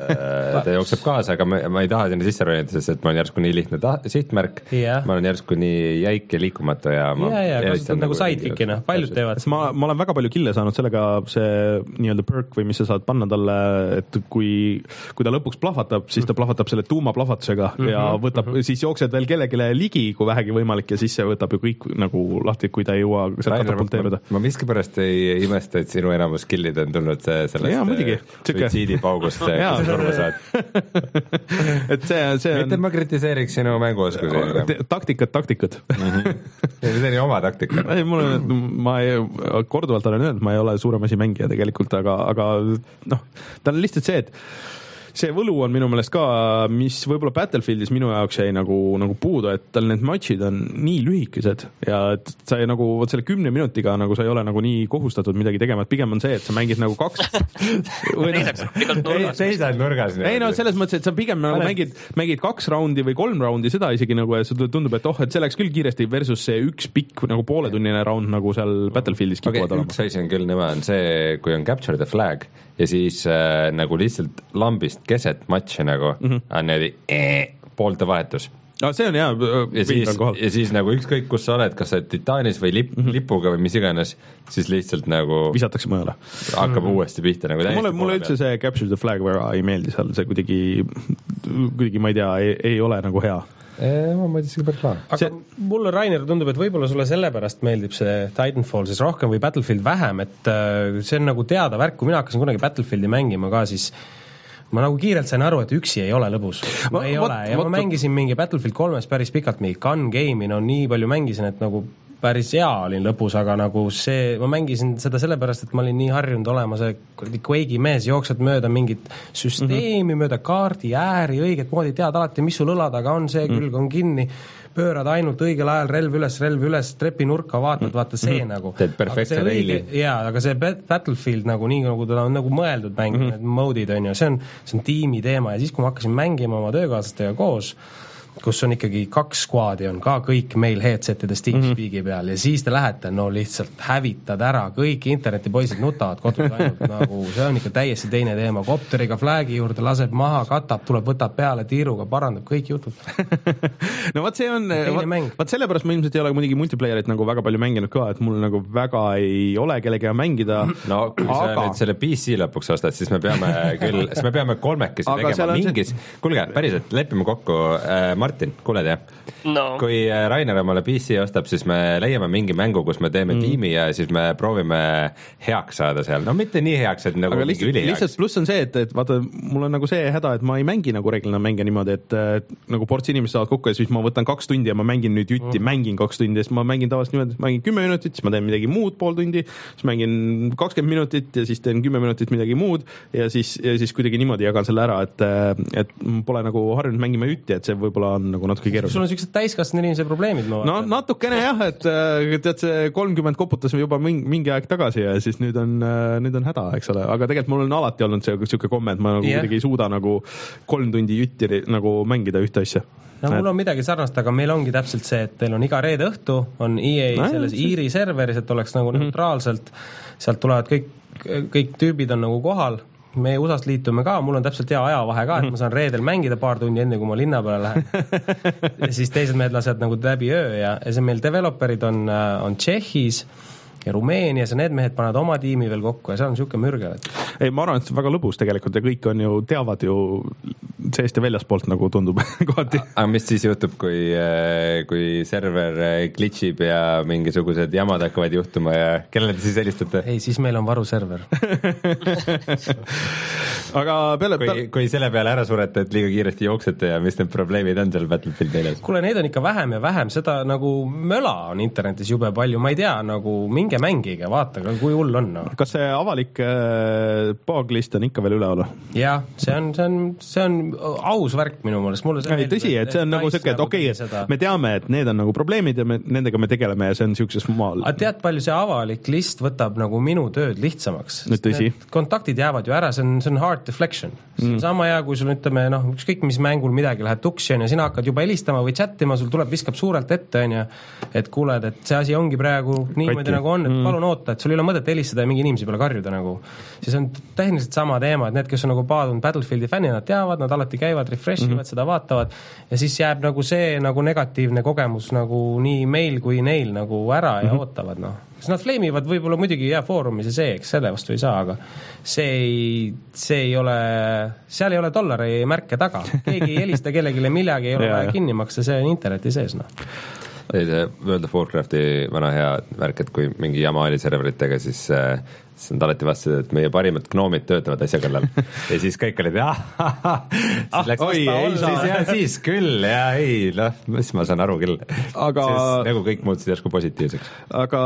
ta jookseb kaasa, aga ma, ma ei taha sinna sisse ronida, sest et ma olen järsku nii lihtne ta-, sihtmärk yeah., ma olen järsku nii jäik ja liikumatu ja ma ja, ja kasutad nagu sidekickina, paljud teevad. ma, ma olen väga palju kille saanud sellega, see nii-öelda perk või mis sa saad panna talle, et kui, kui ta lõpuks plahvatab, siis ta plahvatab selle tuumaplahvatusega mm -hmm, ja võtab mm, -hmm. siis jooksed veel kellegile ligi, kui vähegi võimalik ja siis see võtab ju kõik nagu lahti, kui ta ei jõua sealt katapulteeruda. Ma, ma miskipärast ei imesta, et sinu enamus killid on tulnud sellest suitsiidipaugust, kus surma saad. et see, see on... mitte ma kritiseeriks sinu mänguoskusi. Taktikad, taktikad. see on ju oma taktika. ei, mul on, ma ei, korduvalt olen öelnud, ma ei ole suurem asi mängija tegelikult, aga, aga noh, ta on lihtsalt see, et see võlu on minu meelest ka, mis võib-olla Battlefieldis minu jaoks jäi nagu, nagu puudu, et tal need matšid on nii lühikesed ja et sa ei nagu, vot selle kümne minutiga nagu sa ei ole nagu nii kohustatud midagi tegema, et pigem on see, et sa mängid nagu kaks seisad nurgas. ei no selles mõttes, et sa pigem nagu mängid, mängid kaks raundi või kolm raundi, seda isegi nagu, et see tundub, et oh, et see läks küll kiiresti versus see üks pikk nagu pooletunnine raund nagu seal Battlefieldis kipuvad okay, olema. Üks asi on küll nõme, on see, kui on Capture the Flag ja siis äh, nagu lihtsalt lambist keset matši nagu mm -hmm. on niimoodi ee, poolte vahetus. No, see on hea. Ja siis, ja siis nagu ükskõik, kus sa oled, kas sa oled Titaanis või lip, mm -hmm. lipuga või mis iganes, siis lihtsalt nagu visatakse mõjale. Hakkab mm -hmm. uuesti pihta nagu täiesti. Mulle, mulle üldse see Capture the Flag väga ei meeldi seal, see kuidagi, kuidagi ma ei tea, ei, ei ole nagu hea. Ma mõtlen isegi päris lahe. Aga see... mulle, Rainer, tundub, et võib-olla sulle sellepärast meeldib see Titanfall siis rohkem või Battlefield vähem, et see on nagu teada värk, kui mina hakkasin kunagi Battlefieldi mängima ka, siis ma nagu kiirelt sain aru, et üksi ei ole lõbus. Ma, ma ei what, ole ja what, ma mängisin mingi Battlefield kolmes päris pikalt mingi gun game'i, no nii palju mängisin, et nagu päris hea olin lõpus, aga nagu see, ma mängisin seda sellepärast, et ma olin nii harjunud olema see Quake'i mees, jooksed mööda mingit süsteemi, mm -hmm. mööda kaardi ääri, õiget moodi tead alati, mis sul õla taga on, see mm -hmm. külg on kinni, pöörad ainult õigel ajal relv üles, relv üles, trepinurka vaatad, vaata see mm -hmm. nagu. teed perfektse reili. Jaa, aga see Battlefield nagu nii, nagu ta on nagu mõeldud mäng, mm -hmm. need mode'id on ju, see on, see on tiimi teema ja siis, kui ma hakkasin mängima oma töökaaslastega koos, kus on ikkagi kaks squaadi, on ka kõik meil headset'ides Teamspeak'i peal ja siis te lähete, no lihtsalt hävitad ära, kõik internetipoisid nutavad kodus ainult nagu, see on ikka täiesti teine teema, kopteriga flagi juurde laseb maha, katab, tuleb, võtab peale tiiruga, parandab kõik jutud. no vot see on, vot sellepärast ma ilmselt ei ole muidugi multiplayerit nagu väga palju mänginud ka, et mul nagu väga ei ole kellega mängida. no kui aga... sa nüüd selle P C lõpuks ostad, siis me peame küll, siis me peame kolmekesi aga tegema mingis see... kuulge, päriselt, lepime kokku äh, Martin, kuuled jah? No. Kui Rainer omale P C ostab, siis me leiame mingi mängu, kus me teeme mm. tiimi ja siis me proovime heaks saada seal. No mitte nii heaks, et nagu mingi üliheaks. Lihtsalt pluss on see, et, et vaata, mul on nagu see häda, et ma ei mängi nagu reeglina mänge niimoodi, et, et nagu ports inimesed saavad kokku ja siis ma võtan kaks tundi ja ma mängin nüüd jutti, mm. mängin kaks tundi ja siis ma mängin tavaliselt niimoodi, ma mängin kümme minutit, siis ma teen midagi muud pool tundi, siis mängin kakskümmend minutit ja siis teen kümme minutit midagi muud ja siis, ja siis kuidagi niimoodi jagan selle ära, et, et pole nagu harjunud mängima jutti, et see võib-olla on nagu natuke keeruline. Sul on sellised täiskasvanud inimese probleemid, ma vaatan. No natukene jah, et tead, see kolmkümmend koputas juba mingi, mingi aeg tagasi ja siis nüüd on, nüüd on häda, eks ole, aga tegelikult mul on alati olnud see siuke komme, et ma nagu yeah. kuidagi ei suuda nagu kolm tundi jutti nagu mängida ühte asja. No mul on midagi sarnast, aga meil ongi täpselt see, et teil on iga reede õhtu, on E A no, selles Iiri serveris, et oleks nagu mm -hmm. neutraalselt, sealt tulevad kõik, kõik tüübid on nagu kohal, me U S A-st liitume ka, mul on täpselt hea ajavahe ka, et ma saan reedel mängida paar tundi enne, kui ma linna peale lähen. ja siis teised mehed lasevad nagu läbi öö ja, ja see meil developerid on, on Tšehhis ja Rumeenias ja need mehed panevad oma tiimi veel kokku ja see on niisugune mürgel. Et... ei, ma arvan, et see on väga lõbus tegelikult ja kõik on ju, teavad ju seest ja väljaspoolt nagu tundub kohati. Aga mis siis juhtub, kui, kui server glitchib ja mingisugused jamad hakkavad juhtuma ja kellele te siis helistate? ei, siis meil on varuserver. aga peale... kui, kui selle peale ära surete, et liiga kiiresti jooksete ja mis need probleemid on seal Battlefield neljas? kuule, neid on ikka vähem ja vähem, seda nagu möla on internetis jube palju, ma ei tea, nagu minge mängige, vaata, kui hull on no.. kas see avalik äh, bug-list on ikka veel üleval? jah, see on, see on, see on aus värk minu mõelest. Mulle see ei, tõsi, et see on nagu siuke, et okei, et me teame, et need on nagu probleemid ja me, nendega me tegeleme ja see on siukses maal. aga tead, palju see avalik list võtab nagu minu tööd lihtsamaks? kontaktid jäävad ju ära, see on, see on hard deflection. See on mm. sama hea, kui sul ütleme, noh, ükskõik mis mängul midagi läheb tuksi on ja sina hakkad juba helistama või chattima, sul tuleb, viskab suurelt ette, on ja, et kuuled, et see asi ongi praegu niimoodi nagu on, et mm. palun oota, et sul ei ole mõtet helistada ja mingi inimesi peale karjuda nagu. siis on tehniliselt sama teema, et need, kes on nagu paadunud Battlefieldi fänni, nad teavad, nad alati käivad, refresh ivad mm. seda, vaatavad ja siis jääb nagu see nagu negatiivne kogemus nagu nii meil kui neil nagu ära ja mm-hmm. ootavad, noh. Kas nad fleimivad võib-olla muidugi jää foorumis ja see, eks selle vastu ei saa, aga see ei, see ei ole, seal ei ole dollari märke taga. Keegi ei helista kellegile millegi, ei ole vaja kinni maksta, see on interneti sees, noh. Ei, see World of Warcrafti vana hea märk, et kui mingi jama oli serveritega, siis, siis on alati vastu, et meie parimad gnoomid töötavad asja kallal. Ja siis kõik olid, jah, siis läks oi, ei, siis, ja, siis küll, ja ei, noh, mis ma saan aru küll. Aga... Siis nagu kõik muutusid järsku positiivseks. Aga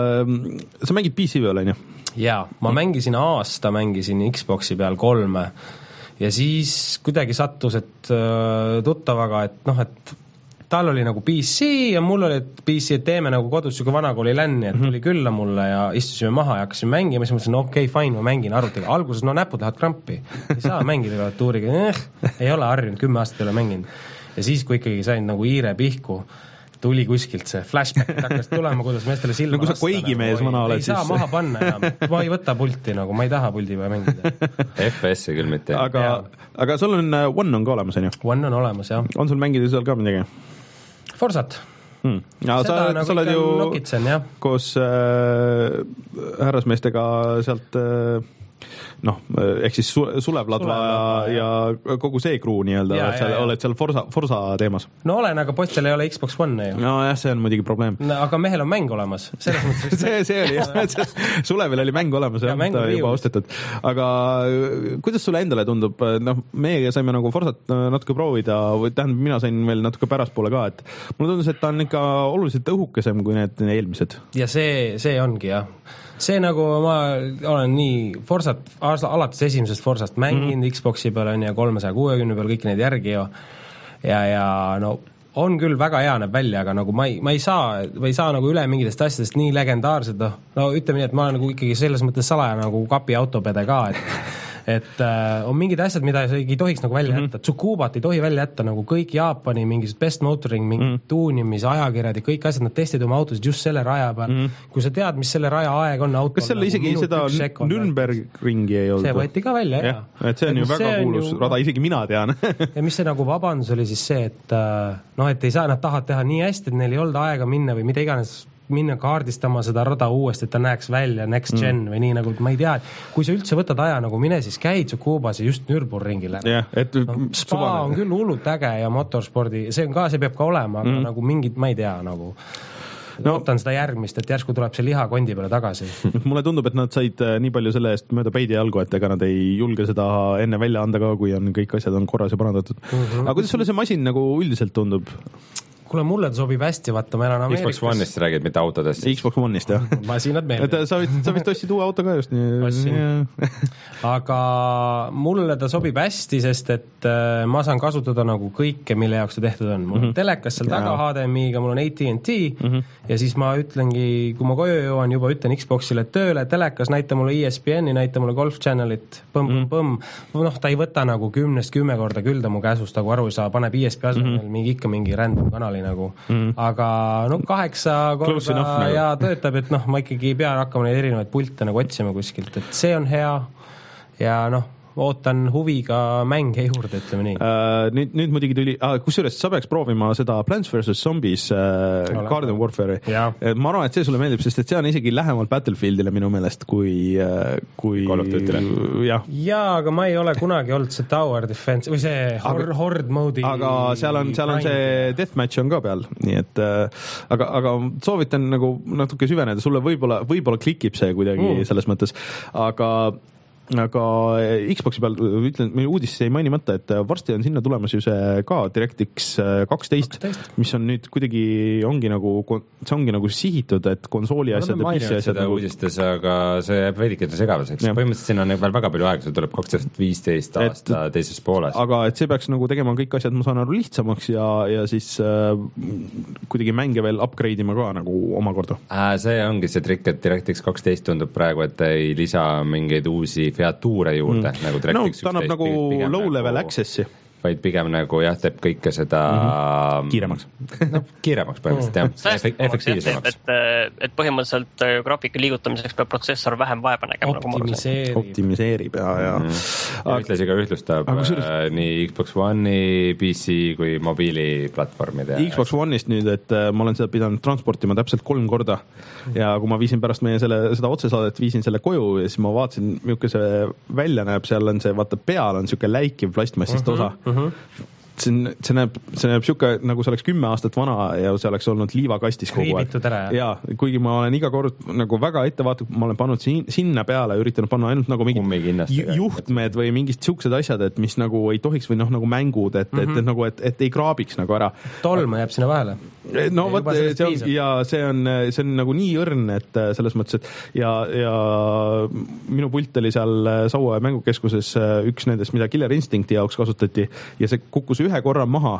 sa mängid P C peal, on ju? Jaa, ma mängisin aasta, mängisin Xboxi peal kolme ja siis kuidagi sattus, et tuttavaga, et noh, et tal oli nagu P C ja mul oli P C, et teeme nagu kodus siuke vanakooli länni, et tuli külla mulle ja istusime maha ja hakkasin mängima, siis mõtlesin, no okei, okay, fine, ma mängin arvutiga. Alguses, no näpud lähevad krampi, ei saa mängida klaviatuuriga, eh, ei ole harjunud, kümme aastat ei ole mänginud. Ja siis, kui ikkagi sain nagu iire pihku, tuli kuskilt see flashback, hakkas tulema, kuidas meestele silma no, kui sa koigimees nagu, vana oled, ei siis... saa maha panna enam, ma ei võta pulti, nagu ma ei taha puldi peal mängida. F P S-i küll mitte. Aga, aga sul on One on ka olemas, on ju? One on olemas, jah. On sul mängida seal ka midagi? Forsat. Hmm. Ja, sa, nagu sa oled ju nokitsen, koos äh, härrasmeestega sealt äh, noh, ehk siis Sulev Ladva ja, ja kogu see kruu nii-öelda, ja, seal, ja, ja. oled seal Forza, Forza teemas. No olen, aga poistel ei ole Xbox One ju. No jah, see on muidugi probleem. No, aga mehel on mäng olemas. see, see oli jah, Sulevil oli mäng olemas ja, ja ta juba ostetud. Aga kuidas sulle endale tundub, noh, meie saime nagu Forzat natuke proovida, või tähendab, mina sain veel natuke päraspoole ka, et mulle tundus, et ta on ikka oluliselt õhukesem kui need eelmised. Ja see, see ongi jah. See nagu ma olen nii Forzat, alates esimesest Forzast mänginud mm-hmm. Xboxi peal on ja kolmesaja kuuekümne peal kõik need järgi ja, ja, ja no on küll väga hea näeb välja, aga nagu ma ei, ma ei saa, ma ei saa nagu üle mingitest asjadest nii legendaarsed, no, no ütleme nii, et ma olen nagu ikkagi selles mõttes salaja nagu kapi autopede ka, et et äh, on mingid asjad, mida ei tohiks nagu välja jätta, Tsukubat ei tohi välja jätta, nagu kõik Jaapani mingid best motoring, mingi mm. tuunimis, ajakirjad ja kõik asjad, nad testid oma autosid just selle raja peal mm. kui sa tead, mis selle raja aeg on autol. Kas selle nagu isegi seda Nürnberg ringi ei olnud? See võeti ka välja, jah. Ja, et see on et ju väga kuulus ju... rada, isegi mina tean. Ja mis see nagu vabandus oli siis see, et noh, et ei saa, nad tahavad teha nii hästi, et neil ei olnud aega minna või mida iganes minna kaardistama seda rada uuesti, et ta näeks välja next gen mm. või nii nagu, ma ei tea, kui sa üldse võtad aja, nagu mine siis käid Tsukubas ja just Nürburgringil. Yeah, et no, spa subane. On küll hullult äge ja motorspordi, see on ka, see peab ka olema, aga mm. nagu mingid, ma ei tea, nagu no, ootan seda järgmist, et järsku tuleb see liha kondi peale tagasi. Mulle tundub, et nad said nii palju selle eest mööda peidi jalgu, et ega nad ei julge seda enne välja anda ka, kui on kõik asjad on korras ja parandatud. Mm-hmm. Aga kuidas sulle see masin nagu üldiselt tundub? Kuule, mulle ta sobib hästi, vaata, ma elan Ameerikas. Xbox One'ist räägid, mitte autodest. Xbox One'ist, jah. Masinad meelde. Sa vist, sa vist ostsid uue auto ka just. Ostsin. Aga mulle ta sobib hästi, sest et äh, ma saan kasutada nagu kõike, mille jaoks ta tehtud on. Mul on mm-hmm. telekas seal taga H D M I-ga, mul on A T and T mm-hmm. ja siis ma ütlengi, kui ma koju jõuan, juba ütlen Xboxile tööle, telekas, näita mulle E S P N-i, näita mulle Golf Channelit, põmm, mm-hmm. põmm. Noh, ta ei võta nagu kümnest kümme korda külda mu käsust, nagu aru ei saa, paneb E S P asemel mm-hmm. mingi, ikka mingi random kanali nagu, mm. aga no kaheksa korda enough, ja nagu. Töötab, et noh, ma ikkagi ei pea hakkama neid erinevaid pulte nagu otsima kuskilt, et see on hea ja noh, ootan huviga mänge juurde, ütleme nii. Uh, nüüd, nüüd muidugi tuli, uh, kusjuures sa peaks proovima seda Plants versus. Zombies uh, Garden Warfare'i. Ma arvan, et see sulle meeldib, sest et see on isegi lähemalt Battlefieldile minu meelest kui, uh, kui Call of Duty'le. Ja. ja, aga ma ei ole kunagi olnud see Tower Defense või see horde, horde mode'i. Aga seal on, seal on see deathmatch on ka peal, nii et uh, aga, aga soovitan nagu natuke süveneda, sulle võib-olla, võib-olla klikib see kuidagi mm. selles mõttes, aga aga Xboxi peal ütlen, meil uudis ei mainimata, et varsti on sinna tulemas ju see ka DirectX kaksteist, mis on nüüd kuidagi ongi nagu, see ongi nagu sihitud, et konsooli asjad ja pissi asjad nagu uudistes, aga see jääb veidikene segavaseks. Põhimõtteliselt siin on veel väga palju aega, see tuleb kaks tuhat viisteist aasta et, teises pooles. Aga et see peaks nagu tegema kõik asjad, ma saan aru, lihtsamaks ja, ja siis äh, kuidagi mänge veel upgrade ima ka nagu omakorda. Äh, see ongi see trikk, et DirectX kaksteist tundub praegu, et ei lisa mingeid uusi featuure juurde mm. nagu DirectX no, ta annab nagu low-level nagu... access'i. Vaid pigem nagu jah, teeb kõike seda mm-hmm. kiiremaks. No, kiiremaks põhimõtteliselt jah, Efek- efektiivsemaks. Et, et põhimõtteliselt graafika liigutamiseks peab protsessor vähem vaeva nägema. Optimiseerib. Nagu optimiseerib ja, ja. Mm. ja ütlesi ka ühtlustab aga, äh, nii Xbox One'i, P C kui mobiiliplatvormid. Ja Xbox One'ist nüüd, et äh, ma olen seda pidanud transportima täpselt kolm korda ja kui ma viisin pärast meie selle, seda otsesaadet, viisin selle koju ja siis ma vaatasin, milline see välja näeb, seal on see, vaata peal on siuke läikiv plastmassist uh-huh. osa. Uh-huh. See, see näeb, see näeb siuke, nagu see oleks kümme aastat vana ja see oleks olnud liivakastis kogu aeg. Ja kuigi ma olen iga kord nagu väga ettevaatlik, ma olen pannud sin, sinna peale, üritanud panna ainult nagu mingid juhtmed või mingid siuksed asjad, et mis nagu ei tohiks või noh, nagu mängud, et, mm-hmm. et, et nagu, et, et ei kraabiks nagu ära. Tolm jääb sinna vahele. No võt, see on, ja see on, see on nagu nii õrn, et selles mõttes, et ja, ja minu pult oli seal Saue mängukeskuses üks nendest, mida Killer Instincti jaoks kasutati ja see kukkus ühe korra maha.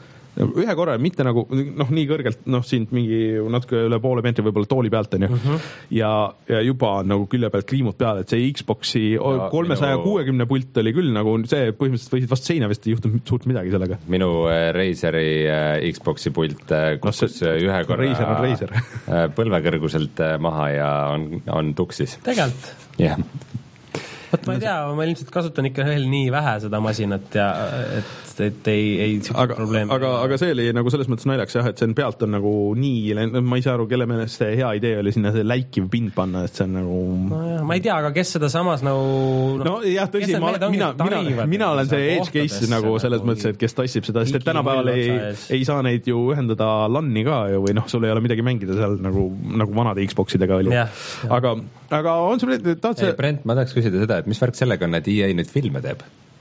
Ühe korra, mitte nagu, noh, nii kõrgelt, noh, siin mingi natuke üle poole meetri võib-olla tooli pealt on ju. Uh-huh. Ja, ja juba on nagu külje pealt kriimud peal, et see Xboxi kolmesaja kuuekümne minu... pult oli küll nagu see põhimõtteliselt võisid vast seina vist ei juhtunud suurt midagi sellega. Minu Razeri Xboxi pult kukkus no, ühe korra Razer on Razer. põlvekõrguselt maha ja on, on tuksis. Tegelikult? Jah. Yeah. Vot ma ei tea, ma ilmselt kasutan ikka veel nii vähe seda masinat ja et, et ei, ei aga, probleemi. Aga, aga see oli nagu selles mõttes naljaks jah, et see on pealt on nagu nii, ma ei saa aru, kelle meelest see hea idee oli sinna see läikiv pind panna, et see on nagu no jah, ma ei tea, aga kes seda samas nagu no, no jah, tõsi, ma, mina, mina, mina olen see edge case nagu selles mõttes, et kes tassib seda, sest et tänapäeval ei, ei saa neid ju ühendada LAN-i ka ju, või noh, sul ei ole midagi mängida seal nagu, nagu vanade Xboxidega oli. Ja, aga, aga on sul tahad see... Brent, ma tahaks küsida seda, et mis värk sellega on, et E A nüüd filme teeb?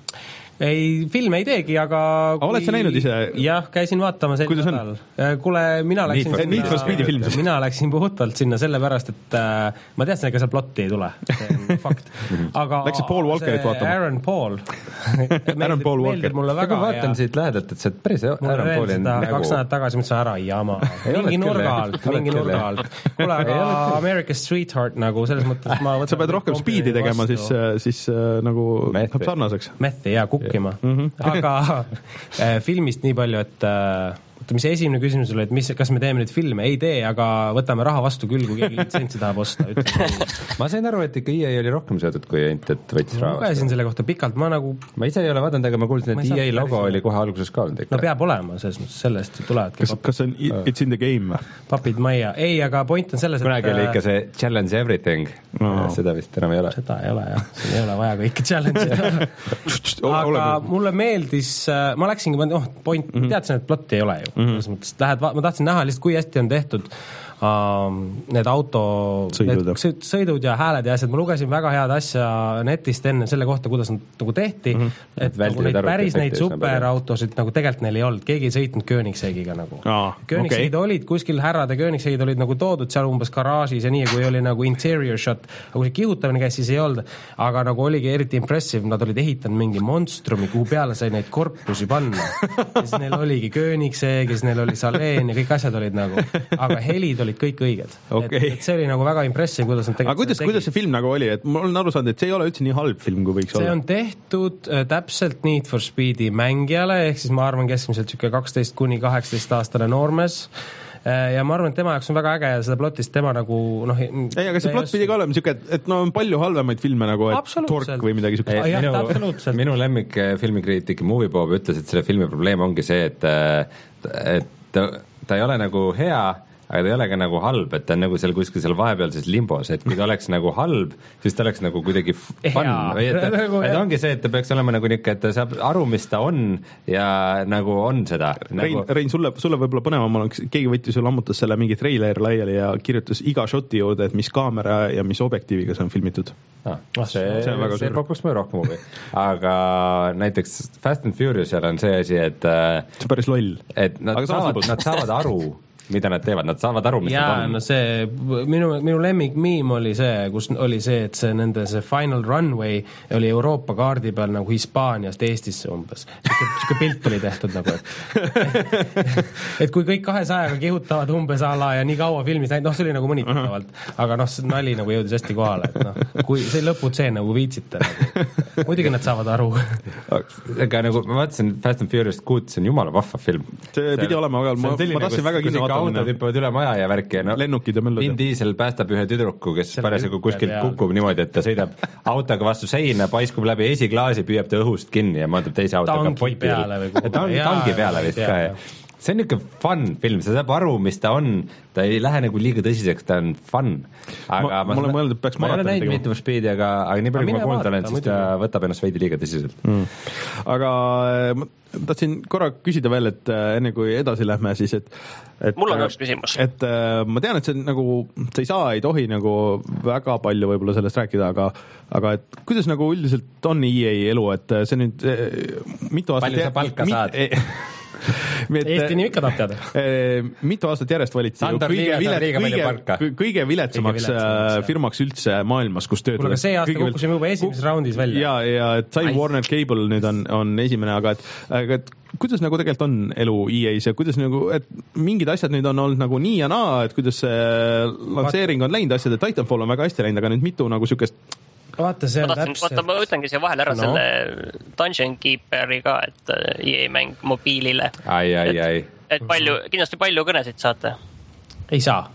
Ei, filme ei teegi, aga kui... oled sa näinud ise? Jah, käisin vaatama see nädal. Kuule, mina läksin Need sinna, for Speedi film. Mina läksin puhtalt sinna sellepärast, et äh, ma teadsin, ega seal plotti ei tule. See on fakt. Aga läksid Paul Walkerit vaatama? Aaron Paul. Aaron Paul Walker. Väga vaatan ja... siit lähedalt, et see päris Aaron Pauli on nagu... Kaks nädalt tagasi mõtlesin ära jama. Mingi nurga alt, mingi nurga alt. Kuule, aga America's Sweetheart nagu selles mõttes ma võtan... Sa pead rohkem speedi tegema, siis, siis nagu läheb sarnaseks. Methi, jaa, kukkima. Aga äh, filmist nii palju, et äh, mis esimene küsimus oli, et mis, kas me teeme nüüd filme? Ei tee, aga võtame raha vastu küll, kui keegi litsentsi tahab osta. Ma sain aru, et ikka E A oli rohkem seotud kui ainult, et võttis raha vastu. Ma lugesin selle kohta pikalt, ma nagu... Ma ise ei ole vaadanud, aga ma kuulsin, et E A logo oli kohe alguses ka olnud. No peab olema, selles mõttes sellest tulevad. Kas, kas on It's in the game? Papid maia. Ei, aga point on selles, et... Kunagi oli ikka see challenge everything. No. Seda vist enam ei ole. Seda ei ole, jah. Siin ei ole vaja kõike challenge. Aga mulle meeldis... Ma läksingi, oh, point, mm-hmm. teadsin, et plotti ei ole ju. Mm-hmm. Selles mõttes, lähed, ma tahtsin näha lihtsalt, kui hästi on tehtud uh, need auto sõidud. Need sõidud ja hääled ja asjad. Ma lugesin väga head asja netist enne selle kohta, kuidas nad nagu tehti, mm-hmm. et nagu neid päris neid superautosid nagu tegelikult neil ei olnud. Keegi ei sõitnud Koenigsegiga nagu. Ah, Koenigsegid okay. olid kuskil, härrade Koenigsegid olid nagu toodud seal umbes garaažis ja nii, kui oli nagu interior shot, aga kui see kihutamine käis, siis ei olnud. Aga nagu oligi eriti impressive, nad olid ehitanud mingi monstrumi, kuhu peale sai neid korpusi panna. Ja siis neil oligi Koenigseg, ja siis neil oli Saleen ja kõik asjad olid nagu, aga helid olid kõik õiged. Okay. Et, et see oli nagu väga impressive, kuidas nad tegelikult aga kuidas, kuidas see film nagu oli? Et ma olen aru saanud, et see ei ole üldse nii halb film, kui võiks see olla. See on tehtud äh, täpselt Need for Speedi mängijale, ehk siis ma arvan keskmiselt siuke kaksteist kuni kaheksateist aastane noormes. Ja ma arvan, et tema jaoks on väga äge ja seda plotist tema nagu noh... Ei, aga see plott pidi ka olema siuke, et, et no on palju halvemaid filme nagu, et Tork või midagi siukest. Ah, jah, minu, minu lemmik filmikriitik Moviebob ütles, et selle filmi probleem ongi see, et, et ta, ta ei ole nagu hea, aga ta ei ole ka nagu halb, et ta on nagu seal kuskil seal vahepealses limbos, et kui ta oleks nagu halb, siis ta oleks nagu kuidagi fun või et, et, et ongi see, et ta peaks olema nagu niisugune, et ta saab aru, mis ta on ja nagu on seda. Rein, nagu... Rein sulle, sulle võib-olla põnevam oleks, keegi võttis ja lammutas selle mingi treiler laiali ja kirjutas iga shoti juurde, et mis kaamera ja mis objektiiviga see on filmitud. Ah, see, see, see pakuks mõju rohkem huvi. Aga näiteks Fast and Furious seal on see asi, et see on päris loll. Et nad, saavad, nad saavad aru mida nad teevad, nad saavad aru, mis jaa, nad on. No see, minu, minu lemmik miim oli see, kus oli see, et see nende see Final Runway oli Euroopa kaardi peal nagu Hispaaniast Eestisse umbes. Siuke pilt oli tehtud nagu, et et kui kõik kahesajaga kihutavad umbes ala ja nii kaua filmis näid, noh, see oli nagu mõnitatavalt, aga noh, see nali nagu jõudis hästi kohale, et noh, kui see lõputseen nagu viitsite nagu. Muidugi nad saavad aru. Aga nagu ma vaatasin Fast and Furious kuut, see on jumala vahva film. See pidi olema, aga ma, ma tahtsin väga kinni autod hüppavad üle maja ja värki ja no, lennukid ja möllud. Vin Diesel päästab ühe tüdruku, kes parasjagu kuskilt kukub niimoodi, et ta sõidab autoga vastu seina, paiskub läbi esiklaasi, püüab ta õhust kinni ja maandub teise autoga tangi peale või kuhu. Ta on tangi peale vist ka, jah. See on niisugune fun film, sa saab aru, mis ta on, ta ei lähe nagu liiga tõsiseks, ta on fun. Aga ma, ma, ma, mõelda, peaks ma ei ole näinud Need for Speedi, aga, aga nii palju, kui ma kuulnud olen, siis ta võtab ennast veidi liiga tõsiselt. Mm. Aga ma tahtsin korra küsida veel, et enne kui edasi lähme, siis et, et mul on üks küsimus. Et ma tean, et see nagu, sa ei saa, ei tohi nagu väga palju võib-olla sellest rääkida, aga, aga et kuidas nagu üldiselt on E A elu, et see nüüd mitu aastat... Palju sa palka mi, saad? Et, Eesti nii ikka tahab teada. Mitu aastat järjest valiti kõige, vilet, kõige, kõige viletsamaks firmaks üldse maailmas, kus töötada. Kuule, aga see aasta kukkusime juba esimeses raundis välja. Ja, ja et sai Ai. Warner Cable nüüd on, on esimene, aga et, aga et kuidas nagu tegelikult on elu E A-s ja kuidas nagu, et mingid asjad nüüd on olnud nagu nii ja naa, et kuidas see lansseering on läinud, asjad, et Titanfall on väga hästi läinud, aga nüüd mitu nagu sükest vaata, see on ma tahtsin, täpselt... vaata, ma ütlengi siia vahel ära no. selle Dungeon Keeperi ka, et E A mäng mobiilile. Ai, ai, et, ai. Et palju, kindlasti palju kõnesid saate. Ei saa.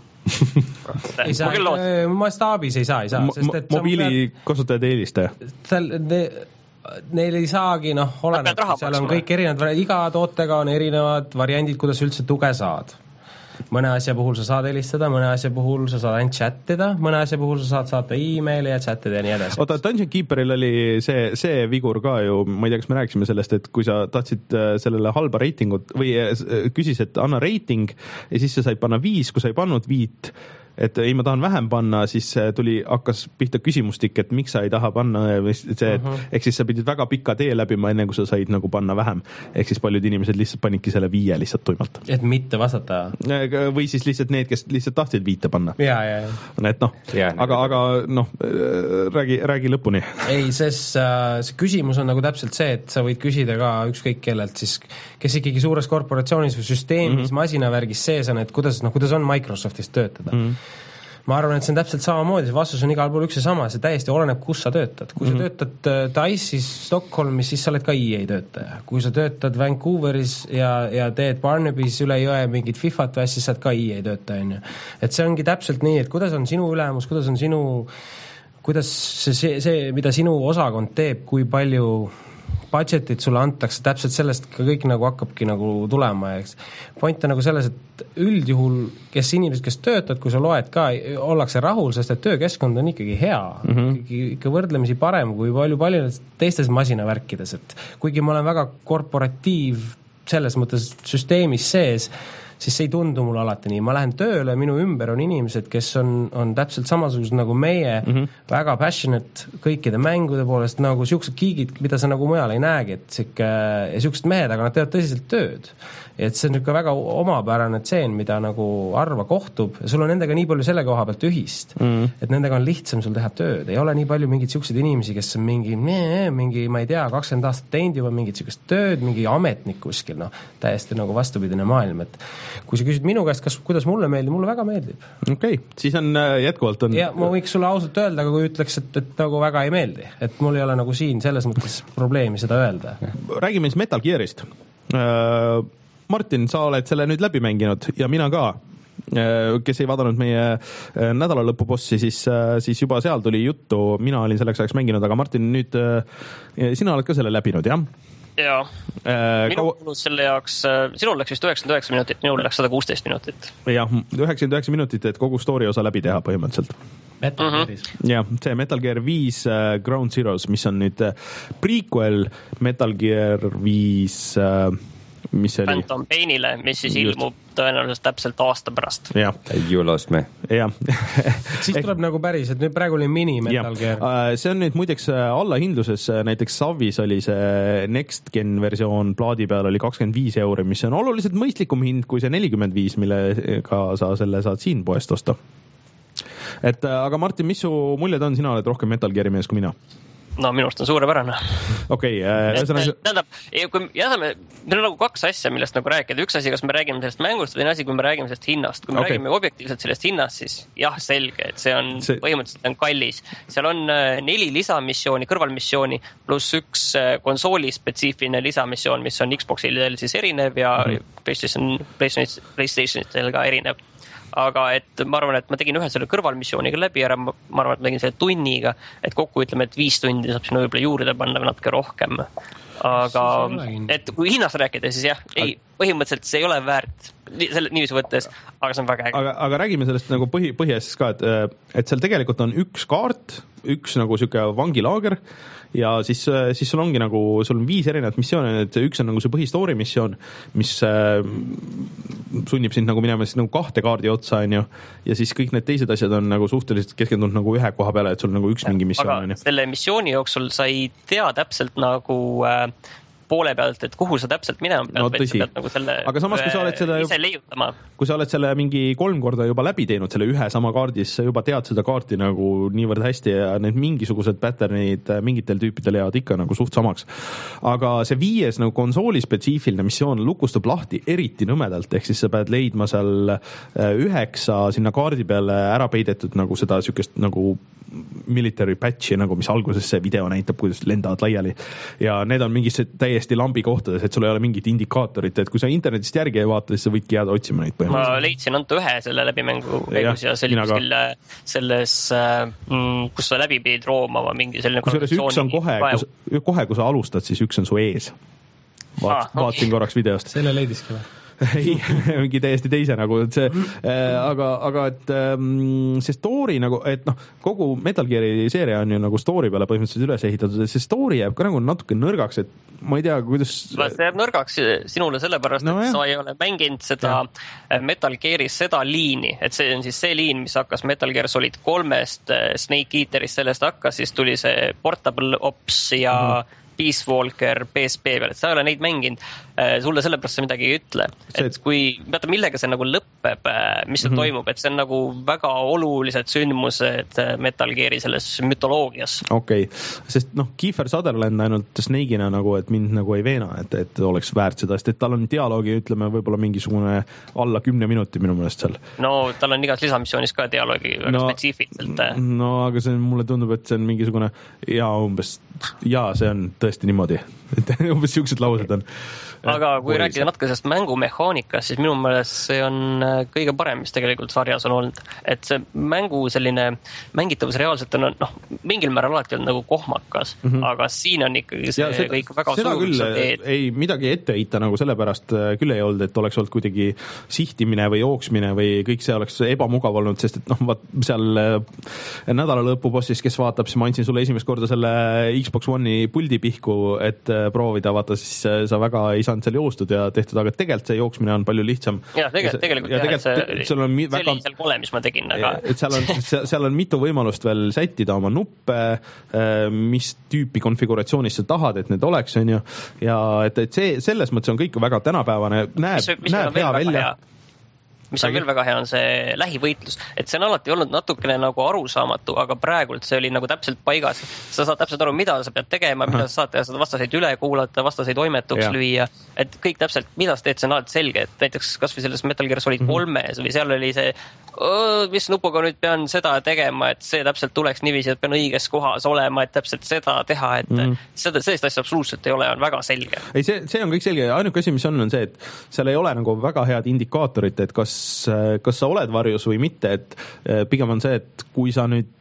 ei saa, ma staabis ei saa, ei saa. Sest, et mobiili pead... kasutajad eelistaja. Tal, ne, neil ei saagi, noh, oleneb, seal on kõik erinevad, iga tootega on erinevad variandid, kuidas üldse tuge saad. Mõne asja puhul sa saad helistada, mõne asja puhul sa saad ainult chattida, mõne asja puhul sa saad saata e-maili ja chattida ja nii edasi. Oota, Dungeon Keeperil oli see, see vigur ka ju, ma ei tea, kas me rääkisime sellest, et kui sa tahtsid sellele halba reitingut või küsis, et anna reiting ja siis sa said panna viis, kui sa ei pannud viit, et ei, ma tahan vähem panna, siis tuli, hakkas pihta küsimustik, et miks sa ei taha panna, see, et uh-huh. ehk siis sa pidid väga pika tee läbima, enne kui sa said nagu panna vähem. Ehk siis paljud inimesed lihtsalt panidki selle viie lihtsalt tuimalt. Et mitte vastata. Või siis lihtsalt need, kes lihtsalt tahtsid viite panna. Ja, ja, ja. Et noh, aga, aga noh, räägi, räägi lõpuni. Ei, sest uh, see küsimus on nagu täpselt see, et sa võid küsida ka ükskõik kellelt, siis kes ikkagi suures korporatsioonis või süsteemis, mm-hmm. masinavärgis sees on, et kuidas, noh, kuidas on Microsoftis töötada. Mm-hmm. Ma arvan, et see on täpselt samamoodi, see vastus on igal pool üks ja sama, see täiesti oleneb, kus sa töötad. Kui mm-hmm. sa töötad Dice'is, Stockholmis, siis sa oled ka E A töötaja. Kui sa töötad Vancouveris ja, ja teed Barnabys üle jõe mingit Fifat või siis sa oled ka E A töötaja. Et see ongi täpselt nii, et kuidas on sinu ülemus, kuidas on sinu, kuidas see, see, see mida sinu osakond teeb, kui palju budgetit sulle antakse, täpselt sellest ka kõik nagu hakkabki nagu tulema, eks. Point on nagu selles, et üldjuhul, kes inimesed, kes töötad, kui sa loed ka, ollakse rahul, sest et töökeskkond on ikkagi hea, mm-hmm. ikkagi, ikka võrdlemisi parem kui palju palju teistes masinavärkides, et kuigi ma olen väga korporatiiv selles mõttes süsteemis sees, siis see ei tundu mulle alati nii. Ma lähen tööle, minu ümber on inimesed, kes on, on täpselt samasugused nagu meie, mm-hmm. väga passionate kõikide mängude poolest, nagu siuksed kiigid, mida sa nagu mujal ei näegi, et siuke, ja siuksed mehed, aga nad teevad tõsiselt tööd. Et see on niisugune väga omapärane tseen, mida nagu harva kohtub ja sul on nendega nii palju selle koha pealt ühist, mm. et nendega on lihtsam sul teha tööd. Ei ole nii palju mingid siuksed inimesi, kes on mingi, mingi ma ei tea, kakskümmend aastat teinud juba mingit siukest tööd, mingi ametnik kuskil, noh, täiesti nagu vastupidine maailm. Et kui sa küsid minu käest, kas, kuidas mulle meeldib, mulle väga meeldib. Okei, okay. Siis on jätkuvalt on... Ja ma võiks sulle ausalt öelda, aga kui ütleks, et, et nagu väga ei meeldi, et mul ei ole nagu siin selles mõttes probleemi seda öelda. Räägime siis Metal Gearist. Martin, sa oled selle nüüd läbi mänginud ja mina ka, kes ei vaadanud meie nädala lõpubossi, siis, siis juba seal tuli juttu, mina olin selleks ajaks mänginud, aga Martin, nüüd sina oled ka selle läbinud, jah? jaa, minul kulus selle jaoks, sinul läks vist üheksakümmend üheksa minutit, minul läks sada kuusteist minutit. jah, üheksakümmend üheksa minutit, et kogu story osa läbi teha põhimõtteliselt. Metal Gearis. Mm -hmm. jah, see Metal Gear viis uh, Ground Zeroes, mis on nüüd uh, prequel Metal Gear viis uh, mis oli? Phantom Painile, mis siis Just. ilmub tõenäoliselt täpselt aasta pärast. You lost me. jah. siis tuleb nagu päris, et nüüd praegu oli mini Metal Gear. See on nüüd muideks allahindluses, näiteks Savis oli see Next Gen versioon plaadi peal oli kakskümmend viis euri, mis on oluliselt mõistlikum hind kui see nelikümmend viis, millega sa selle saad siin poest osta. Et aga Martin, mis su muljed on, sina oled rohkem Metal Geari mees kui mina? No minu arust on suurepärane. Okei, okay, ühesõnaga... Tähendab, kui jätame, meil on nagu kaks asja, millest nagu rääkida. Üks asi, kas me räägime sellest mängust, või teine asi, kui me räägime sellest hinnast. Kui me okay. räägime objektiivselt sellest hinnast, siis jah, selge, et see on see... põhimõtteliselt on kallis. Seal on neli lisamissiooni, kõrvalmissiooni, pluss üks konsooli spetsiifiline lisamissioon, mis on Xboxil siis erinev ja mm-hmm. PlayStation, PlayStation, PlayStationil ka erinev. Aga et ma arvan, et ma tegin ühe selle kõrvalmissiooniga läbi ära, ma arvan, et ma tegin selle tunniga, et kokku ütleme, et viis tundi saab sinna võib-olla juurde panna või natuke rohkem. Aga et kui hinnast rääkida, siis jah, ei, põhimõtteliselt see ei ole väärt selle niiviisi võttes, aga see on väga äge. Aga, aga räägime sellest nagu põhi, põhiasjast ka, et, et seal tegelikult on üks kaart, üks nagu siuke vangilaager ja siis, siis sul ongi nagu, sul on viis erinevat missiooni, et üks on nagu see põhistoori missioon, mis äh, sunnib sind nagu minema siis nagu kahte kaardi otsa, on ju, ja siis kõik need teised asjad on nagu suhteliselt keskendunud nagu ühe koha peale, et sul nagu üks ja, mingi missioon on. Aga selle missiooni jooksul sa ei tea täpselt nagu äh, poole pealt, et kuhu sa täpselt minema pead, no, vaid sa pead nagu selle aga samas, kui sa oled selle, ise leiutama. Kui sa oled selle mingi kolm korda juba läbi teinud, selle ühe sama kaardis, sa juba tead seda kaarti nagu niivõrd hästi ja need mingisugused patternid mingitel tüüpidel jäävad ikka nagu suht samaks. Aga see viies nagu konsooli spetsiifiline missioon lukustub lahti eriti nõmedalt, ehk siis sa pead leidma seal üheksa sinna kaardi peale ära peidetud nagu seda sükest nagu military patch'i, nagu mis alguses see video näitab, kuidas lendavad laiali ja need on mingisse täiesti lambi kohtades, et sul ei ole mingit indikaatorit, et kui sa internetist järgi ei vaata, siis sa võidki jääda otsima neid põhimõtteliselt. Ma leidsin antu ühe selle läbimängu mängus ja, ja see oli kuskil selles, kus sa läbi pidid roomama mingi selline kusjuures üks on kohe, kus, kohe, kui sa alustad, siis üks on su ees. Vaat, ah, okay. Vaatasin korraks videost. Selle leidiski või? ei, mingi täiesti teise nagu, et see äh, aga, aga et ähm, see story nagu, et noh, kogu Metal Geari seeria on ju nagu story peale põhimõtteliselt üles ehitatud, et see story jääb ka nagu natuke nõrgaks, et ma ei tea, kuidas see jääb nõrgaks sinule sellepärast, no, et jah. Sa ei ole mänginud seda ja. Metal Gearis seda liini, et see on siis see liin, mis hakkas Metal Gear Solid kolmest Snake Eaterist, sellest hakkas, siis tuli see Portable Ops ja mm-hmm. Peace Walker P S P peal, et sa ei ole neid mänginud, sulle sellepärast see midagi ei ütle. Et kui, vaata millega see nagu lõpeb, mis see mm-hmm. toimub, et see on nagu väga olulised sündmused Metal Geari selles mütoloogias. Okei, okay. Sest noh, Kiefer Sutherland ainult Snake'ina nagu, et mind nagu ei veena, et, et oleks väärt seda, sest et tal on dialoogi, ütleme, võib-olla mingisugune alla kümne minuti minu meelest seal. No tal on igas lisamissioonis ka dialoogi väga no, spetsiifiliselt. No aga see mulle tundub, et see on mingisugune ja umbes, ja see on tõesti niimoodi, et umbes siuksed laused on. Aga kui Poolise. Rääkida natuke sellest mängumehaanikast, siis minu meelest see on kõige parem, mis tegelikult sarjas on olnud. Et see mängu selline mängitavus reaalselt on, noh, mingil määral alati on nagu kohmakas, mm-hmm. aga siin on ikkagi see, see kõik väga suur teed. Ei midagi ette heita nagu sellepärast küll ei olnud, et oleks olnud kuidagi sihtimine või jooksmine või kõik see oleks ebamugav olnud, sest et noh, vaat seal nädala lõpubossis, kes vaatab, siis ma andsin sulle esimest korda selle Xbox One'i puldi pihku, et proovida, vaata siis sa väga ei saanud seal joostud ja tehtud, aga tegelikult see jooksmine on palju lihtsam. Ja, tegelikult, tegelikult, ja tegelikult see, see oli väga, seal kole, mis ma tegin. Aga... Et seal, on, seal on mitu võimalust veel sättida oma nuppe, mis tüüpi konfiguratsioonis sa tahad, et need oleks, on ju, ja et, et see, selles mõttes on kõik väga tänapäevane, näeb, mis, mis näeb hea välja. Hea. Mis on veel väga hea, on see lähivõitlus, et see on alati olnud natukene nagu arusaamatu, aga praegult see oli nagu täpselt paigas. Sa saad täpselt aru, mida sa pead tegema, mida sa saad teha, seda vastaseid üle kuulata, vastaseid toimetuks ja. Lüüa, et kõik täpselt, mida sa teed, see on alati selge, et näiteks kas või selles Metal Gear Solid kolmes või seal oli see, mis nupuga nüüd pean seda tegema, et see täpselt tuleks niiviisi, et pean õiges kohas olema, et täpselt seda teha, et mm. seda, sellist asja absoluutselt ei ole, on väga selge. Ei, see, see on kõik selge, ainuke asi, mis on, on see, et seal ei ole nagu väga head indikaatorit, et kas kas sa oled varjus või mitte, et pigem on see, et kui sa nüüd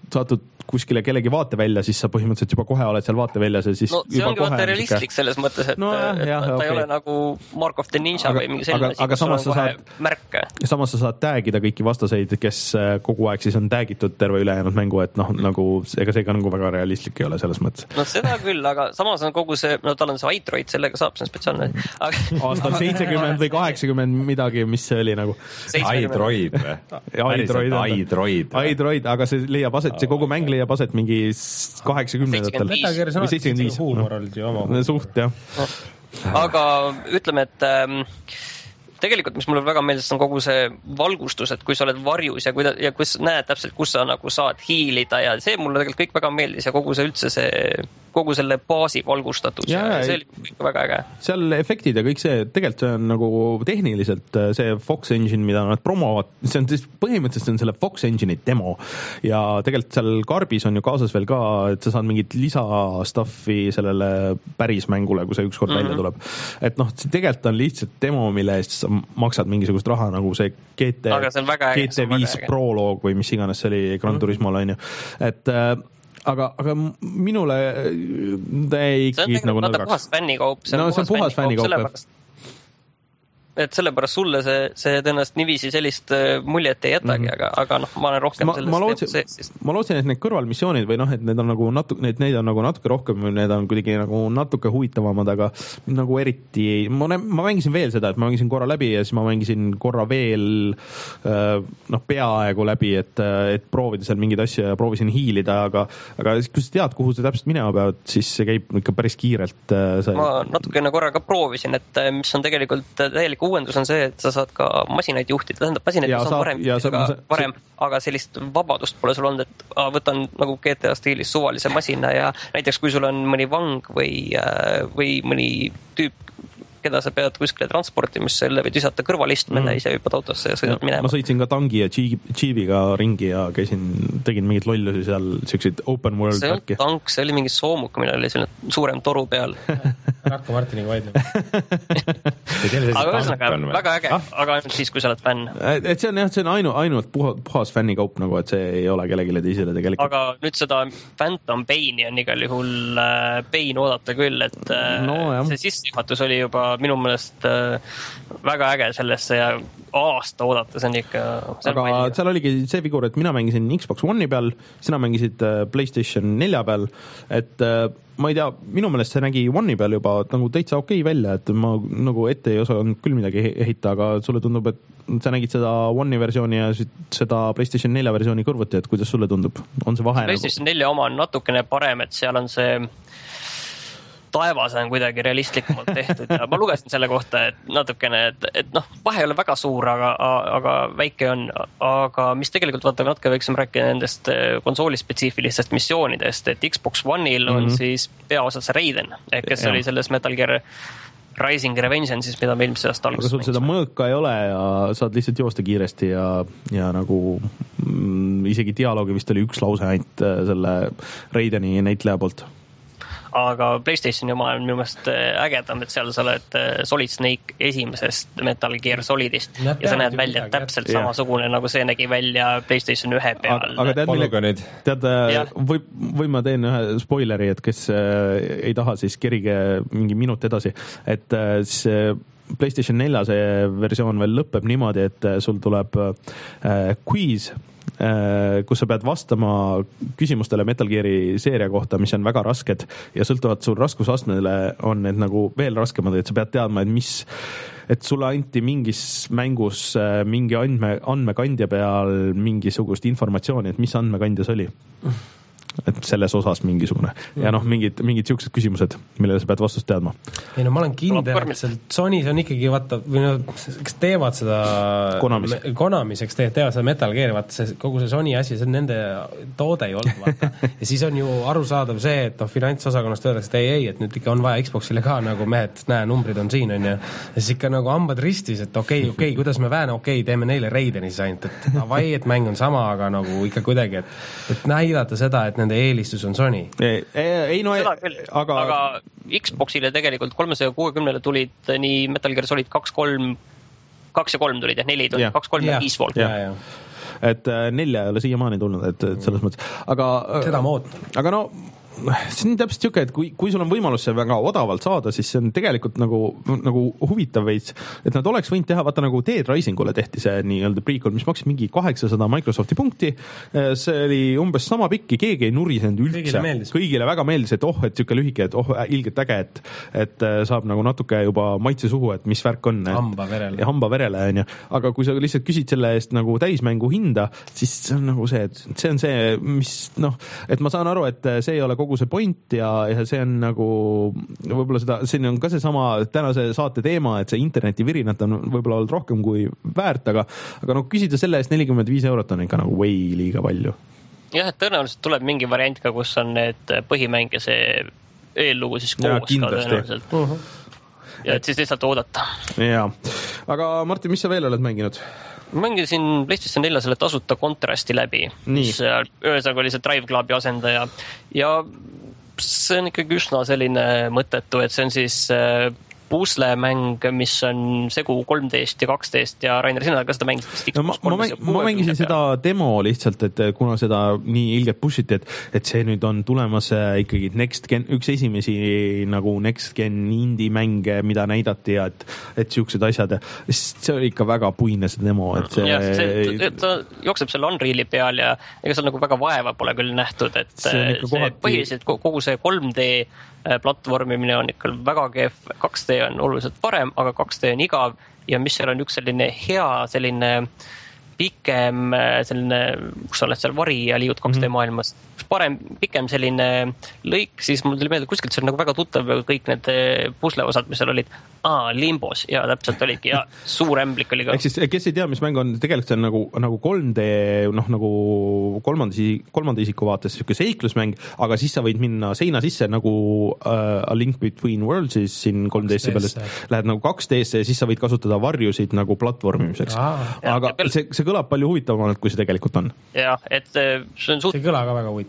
saatud kuskile kellegi vaatevälja, siis sa põhimõtteliselt juba kohe oled seal vaateväljas ja siis no see ongi vaata realistlik selles mõttes, et, no, et jah, ta okay. ei ole nagu Mark of the Ninja aga, või mingi selline asi, kus on kohe saad, märke. Samas sa saad tagida kõiki vastaseid, kes kogu aeg siis on tagitud terve ülejäänud mängu, et noh, nagu ega see ka nagu väga realistlik ei ole selles mõttes. No seda küll, aga samas on kogu see, no tal on see iDroid, sellega saab, see on spetsiaalne. Aga... aastal seitsekümmend või kaheksakümmend midagi, mis see oli nagu? iDroid või? iDroid, iDroid. iDroid, aga see leiab aset, see kogu mäng leiab aset mingi kaheksakümnendatel. Või seitsekümmend viis. Huumor olid ju oma. Suht, jah. Aga ütleme, et ähm, tegelikult, mis mulle väga meeldis, on kogu see valgustus, et kui sa oled varjus ja, kuida, ja kus näed täpselt, kus sa nagu saad hiilida ja see mulle tegelikult kõik väga meeldis ja kogu see üldse see, kogu selle baasi valgustatus ja, ja see oli kõik väga äge. Seal efektid ja kõik see, tegelikult see on nagu tehniliselt see Fox Engine, mida nad promovad, see on põhimõtteliselt see on selle Fox Engine'i demo ja tegelikult seal karbis on ju kaasas veel ka, et sa saad mingit lisa-stuffi sellele päris mängule, kui see ükskord mm-hmm. välja tuleb. Et noh, see tegelikult on lihtsalt demo, mille eest sa maksad mingisugust raha, nagu see G T, G T viis proloog või mis iganes see oli Gran Turismol on ju. Et aga, aga minule ta ei see on tegelikult nagu vaata puhas fännikaup. See no see on puhas fännikaup. Et sellepärast sulle see, see tõenäoliselt nivisi sellist muljet ei jätagi, mm-hmm. aga, aga noh, ma olen rohkem ma, sellest ma lootsin, sees. Ma lootsin, et need kõrvalmissioonid või noh, et need on nagu natuke, need, neid on nagu natuke rohkem või need on kuidagi nagu natuke huvitavamad, aga nagu eriti ei, ma, ma mängisin veel seda, et ma mängisin korra läbi ja siis ma mängisin korra veel noh, peaaegu läbi, et, et proovida seal mingeid asju ja proovisin hiilida, aga, aga kui sa tead, kuhu sa täpselt minema pead, siis see käib ikka päris kiirelt. See... Ma natukene korra ka proovisin, et mis on tegelikult täielik uuendus on see, et sa saad ka masinaid juhtida, tähendab masinaid, mis on varem, ja, ka, see, varem see... aga sellist vabadust pole sul olnud, et a, võtan nagu G T A stiilis suvalise masina ja näiteks kui sul on mõni vang või, või mõni tüüp, keda sa pead kuskile transporti, mis selle või tüsata kõrvalistmele mm. ise hüppad autosse ja sõidad minema. Ma sõitsin ka tangi ja Jeepiga ringi ja käisin, tegin mingid lollusi seal, selliseid open world see on tank, see oli mingi soomuk, millel oli selline suurem toru peal. Rakko Martiniga vaidleb. aga ühesõnaga, väga äge, ah? Aga ainult siis, kui sa oled fänn. Et see on jah, see on ainu, ainult puha, puhas fännikaup, nagu, et see ei ole kellegile teisele tegelikult. Aga nüüd seda Phantom Paini on igal juhul äh, Pain oodata küll, et äh, no, see sissejuhatus oli juba minu meelest äh, väga äge sellesse ja aasta oodates on ikka aga palju. Seal oligi see figur, et mina mängisin Xbox One'i peal, sina mängisid äh, PlayStation nelja peal, et äh, ma ei tea, minu meelest see nägi One'i peal juba nagu täitsa okei välja, et ma nagu ette ei osanud küll midagi ehita, aga sulle tundub, et sa nägid seda One'i versiooni ja seda PlayStation nelja versiooni kõrvuti, et kuidas sulle tundub? On see vahe? PlayStation nelja oma on natukene parem, et seal on see taevas on kuidagi realistlikumalt tehtud ja ma lugesin selle kohta, et natukene, et, et noh, vahe ei ole väga suur, aga, aga väike on, aga mis tegelikult vaata natuke võiksime rääkida nendest konsoolispetsiifilistest missioonidest, et Xbox One'il on mm-hmm. siis peaosas Raiden, kes ja. Oli selles Metal Gear Rising Revenge'en siis, mida me ilmselt sellest alguses aga sul seda mõõka ei ole ja saad lihtsalt joosta kiiresti ja, ja nagu mm, isegi dialoogi vist oli üks lause ainult selle Raideni näitleja poolt. Aga PlayStationi oma on minu meelest ägedam, et seal sa oled Solid Snake esimesest Metal Gear Solidist ja, ja sa näed välja midagi, täpselt jah. Samasugune, nagu see nägi välja PlayStation ühe peal. Aga tead, mille, tead või, või ma teen ühe spoileri, et kes ei taha, siis kerige mingi minut edasi, et see PlayStation nelja see versioon veel lõpeb niimoodi, et sul tuleb äh, quiz, kus sa pead vastama küsimustele Metal Geari seeria kohta, mis on väga rasked ja sõltuvalt sul raskusastmele on need nagu veel raskemad, et sa pead teadma, et mis, et sulle anti mingis mängus mingi andme, andmekandja peal mingisugust informatsiooni, et mis andmekandja see oli. Et selles osas mingisugune. Ja noh, mingid, mingid siuksed küsimused, millele sa pead vastust teadma. Ei no ma olen kindel, et seal Sony's on ikkagi vaata, või no, kes teevad seda Konamis, Konamis eks teevad seda Metal Gear, vaata see, kogu see Sony asi, see on nende toode ei olnud, vaata. Ja siis on ju arusaadav see, et noh, finantsosakonnast öeldakse, et ei, ei, et nüüd ikka on vaja Xboxile ka nagu mehed, näe, numbrid on siin, on ju. Ja siis ikka nagu hambad ristis, et okei, okay, okei, okay, kuidas me väena, okei, okay, teeme neile Raideni siis ainult, et avai, et mäng on sama, aga nagu ikka kuidagi, et, et näidata seda, et nende eelistus on Sony. Ei, ei no, aga... aga Xboxile tegelikult kolmesaja kuuekümnele tulid nii Metal Gear Solid kaks, kolm, kaks ja kolm tulid ja neli tulid, kaks, kolm ja viis volt. et nelja ei ole siiamaani tulnud, et, et selles mõttes, aga seda ma ootan. Aga no see on täpselt siuke, et kui, kui sul on võimalus see väga odavalt saada, siis see on tegelikult nagu, nagu huvitav veits, et nad oleks võinud teha, vaata nagu Dead Risingule tehti see nii-öelda prequel, mis maksis mingi kaheksasada Microsofti punkti, see oli umbes sama pikki, keegi ei nurisenud üldse. Kõigile meeldis. Kõigile väga meeldis, et oh, et siuke lühike, et oh, ilgelt äge, et, et saab nagu natuke juba maitse suhu, et mis värk on. Hamba verele. Ja hamba verele, on ju. Aga kui sa lihtsalt küsid selle eest nagu täismängu hinda, siis see on nagu see, et see on see, mis noh, et ma saan aru, et see ei ole kogu see point ja, ja see on nagu võib-olla seda, siin on ka see sama tänase saate teema, et see interneti virinat on võib-olla olnud rohkem kui väärt, aga, aga no küsida selle eest nelikümmend viis eurot on ikka nagu way liiga palju. Jah, et tõenäoliselt tuleb mingi variant ka, kus on need põhimäng ja see eellugu siis koos ja, ka tõenäoliselt. Uh-huh. Ja et siis lihtsalt oodata. Jaa, aga Martin, mis sa veel oled mänginud? Ma mängisin PlayStation nelja selle tasuta Contrasti läbi, mis ühesõnaga oli see Drive Clubi asendaja ja see on ikkagi üsna selline mõttetu, et see on siis puslemäng, mis on segu kolm D-st ja kaks D-st ja Rainer, sina ka seda mängisid? No, ma, ma, mäng, ma mängisin seda demo lihtsalt, et kuna seda nii ilgelt pushiti, et, et see nüüd on tulemas ikkagi next gen, üks esimesi nagu next gen indie mänge, mida näidati ja et, et siuksed asjad ja see oli ikka väga puine see demo, et see... Ja, see, ta jookseb selle Unreali peal ja ega seal nagu väga vaeva pole küll nähtud, et see, see põhiliselt kogu see kolm D platvormimine on ikka väga kehv, kaks D on oluliselt parem, aga kaks D on igav ja mis seal on üks selline hea selline pikem selline, kus sa oled seal vari ja liigud kaks D mm-hmm. maailmas, parem, pikem selline lõik, siis mul tuli meelde, kuskilt see on nagu väga tuttav kõik need pusleosad, mis seal olid. Aa, Limbos, ja täpselt oligi, ja suur ämblik oli ka. Ehk siis, kes ei tea, mis mäng on, tegelikult see on nagu, nagu kolm D, noh, nagu kolmanda, kolmanda isiku vaates siuke seiklusmäng, aga siis sa võid minna seina sisse nagu uh, A Link Between Worlds, siis siin kolm D-sse peale, lähed nagu kaks D-sse ja siis sa võid kasutada varjusid nagu platvormimiseks. Ah, aga ja, see, see kõlab palju huvitavamalt, kui see tegelikult on. Jah, et see on suht... See kõla ka väga huvitav.